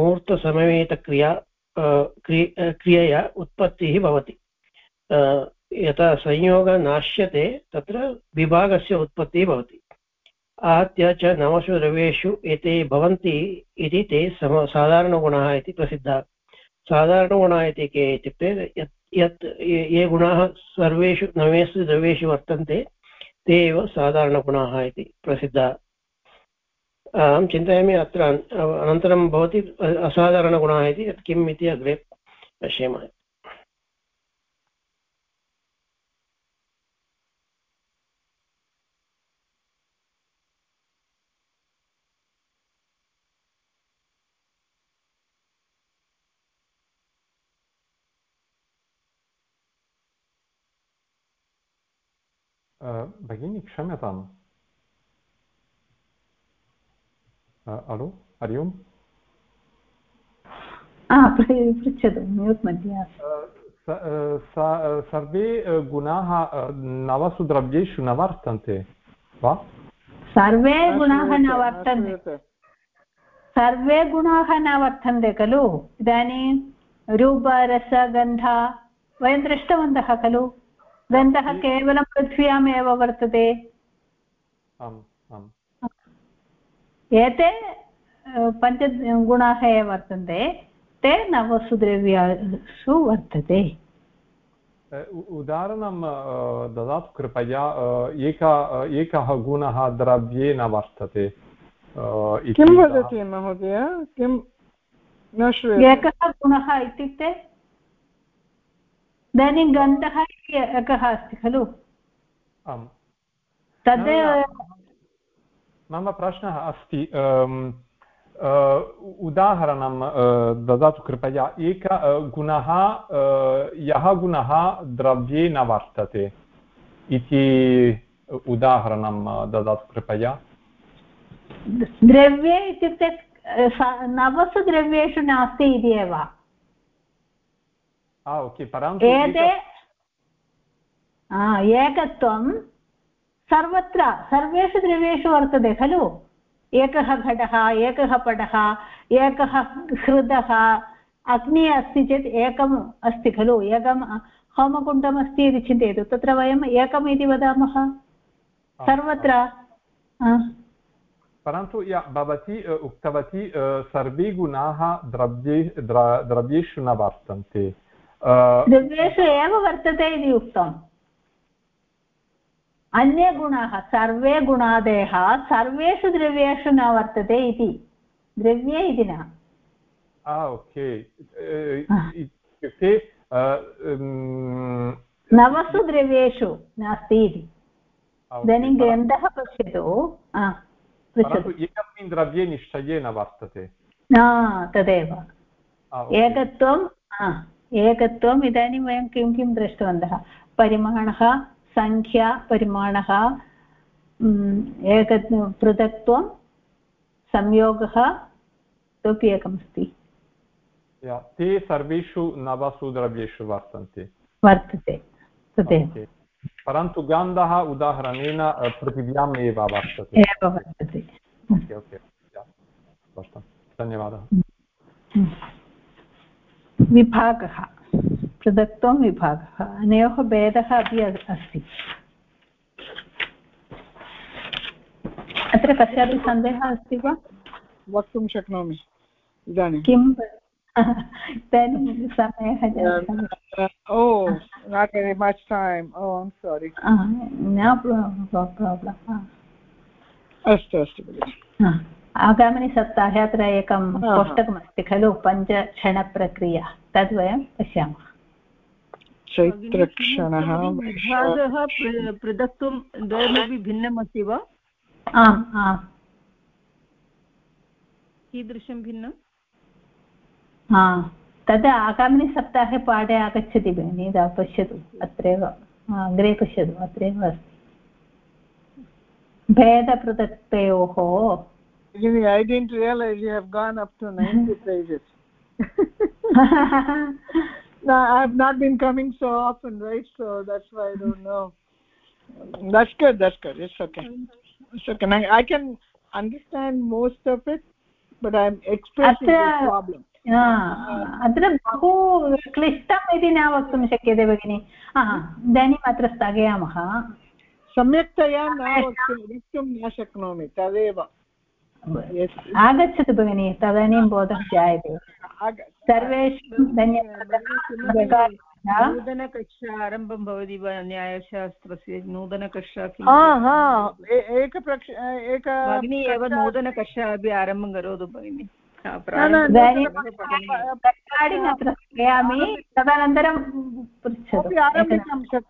मुहूर्तसमवेतक्रियया उत्पत्तिः भवति यथा संयोगः नाश्यते तत्र विभागस्य उत्पत्तिः भवति आहत्य च 9 द्रव्येषु एते भवन्ति इति ते साधारणगुणाः इति प्रसिद्धाः साधारणगुणाः इति के इत्युक्ते यत् ये गुणाः सर्वेषु 9 द्रव्येषु वर्तन्ते ते एव साधारणगुणाः इति प्रसिद्धाः अहं चिन्तयामि अत्र अनन्तरं भवति असाधारणगुणाः इति यत् किम् इति अग्रे पश्यामः भगिनी क्षम्यताम् हलो हरि ओम् पृच्छतु म्यूट् मध्ये सर्वे गुणाः 9 द्रव्येषु न वर्तन्ते वा सर्वे गुणाः न वर्तन्ते सर्वे गुणाः न वर्तन्ते खलु इदानीं रूपरसगन्ध वयं दृष्टवन्तः खलु गन्धः केवलं पृथ्व्यामेव वर्तते एते 5 गुणाः एव वर्तन्ते ते 9 द्रव्येषु वर्तते उदाहरणं ददातु कृपया एकः गुणः द्रव्ये न वर्तते किं वदति महोदय किं न श्रूयते एकः गुणः इत्युक्ते इदानीं गन्धः एकः अस्ति खलु तद् मम प्रश्नः अस्ति उदाहरणं ददातु कृपया एकः गुणः यः गुणः द्रव्ये न वर्तते इति उदाहरणं ददातु कृपया द्रव्ये इत्युक्ते 9 द्रव्येषु नास्ति इति एव ओके परन्तु एकत्वं सर्वत्र सर्वेषु द्रव्येषु वर्तते खलु एकः घटः एकः पटः एकः हृदः अग्निः अस्ति चेत् एकम् अस्ति खलु एकं होमकुण्डम् अस्ति इति चिन्तयतु तत्र वयम् एकम् इति वदामः सर्वत्र परन्तु भवती उक्तवती सर्वे गुणाः द्रव्येषु न वर्तन्ते द्रव्येषु एव वर्तते इति उक्तम् अन्ये गुणाः सर्वे गुणादयः सर्वेषु द्रव्येषु न वर्तते इति द्रव्ये इति न ओके इत्युक्ते 9 द्रव्येषु नास्ति इति इदानीं गन्धः पश्यतु एकस्मिन् द्रव्ये निश्चयेन वर्तते तदेव एकत्वम् इदानीं वयं किं किं दृष्टवन्तः परिमाणः संख्या परिमाणः पृथक्त्वं संयोगः इतोपि एकमस्ति ते सर्वेषु 9 द्रव्येषु वर्तते तदेव परन्तु गन्धः उदाहरणेन पृथिव्याम् एव वर्तते धन्यवादः विभागः पृथक्त्वं विभागः अनयोः भेदः अपि अस्ति अत्र कस्यापि सन्देहः अस्ति वा वक्तुं शक्नोमि इदानीं किम् इदानीं समयः Not very much time. Oh, I'm sorry. No problem. अस्तु अस्तु भगिनि। आगामिनि सप्ताहे अत्र एकं कोष्टकमस्ति खलु 5 क्षणप्रक्रिया तद् वयं पश्यामः। चैत्रक्षणः विभागः पृथक्त्वं द्वयमपि भिन्नमस्ति वा? आम् आम्। कीदृशं भिन्नं? तद् आगामिनि सप्ताहे पाठे आगच्छति भगिनि। इदा पश्यतु अत्रैव अग्रे पश्यतु अत्रैव अस्ति भेदपृथक्तयोः। I didn't realize you have gone up to 90 pages. No, I have not been coming so often, right? So that's why I don't know. That's good. It's okay. It's okay. I can understand most of it, but I'm expressing the problem. अत्र बहु क्लिष्टम् इति न वक्तुं शक्यते भगिनि। इदानीम् अत्र स्थगयामः। सम्यक्तया वक्तुं न शक्नोमि तदेव। आगच्छतु भगिनि तदानीं बोधः जायते। सर्वेषां धन्यवादः। नूतनकक्षा आरम्भं भवति वा? न्यायशास्त्रस्य नूतनकक्षा भगिनी एव नूतनकक्षा अपि आरम्भं करोतु भगिनि। इदानीं अत्र स्थगयामि तदनन्तरं पृच्छतु।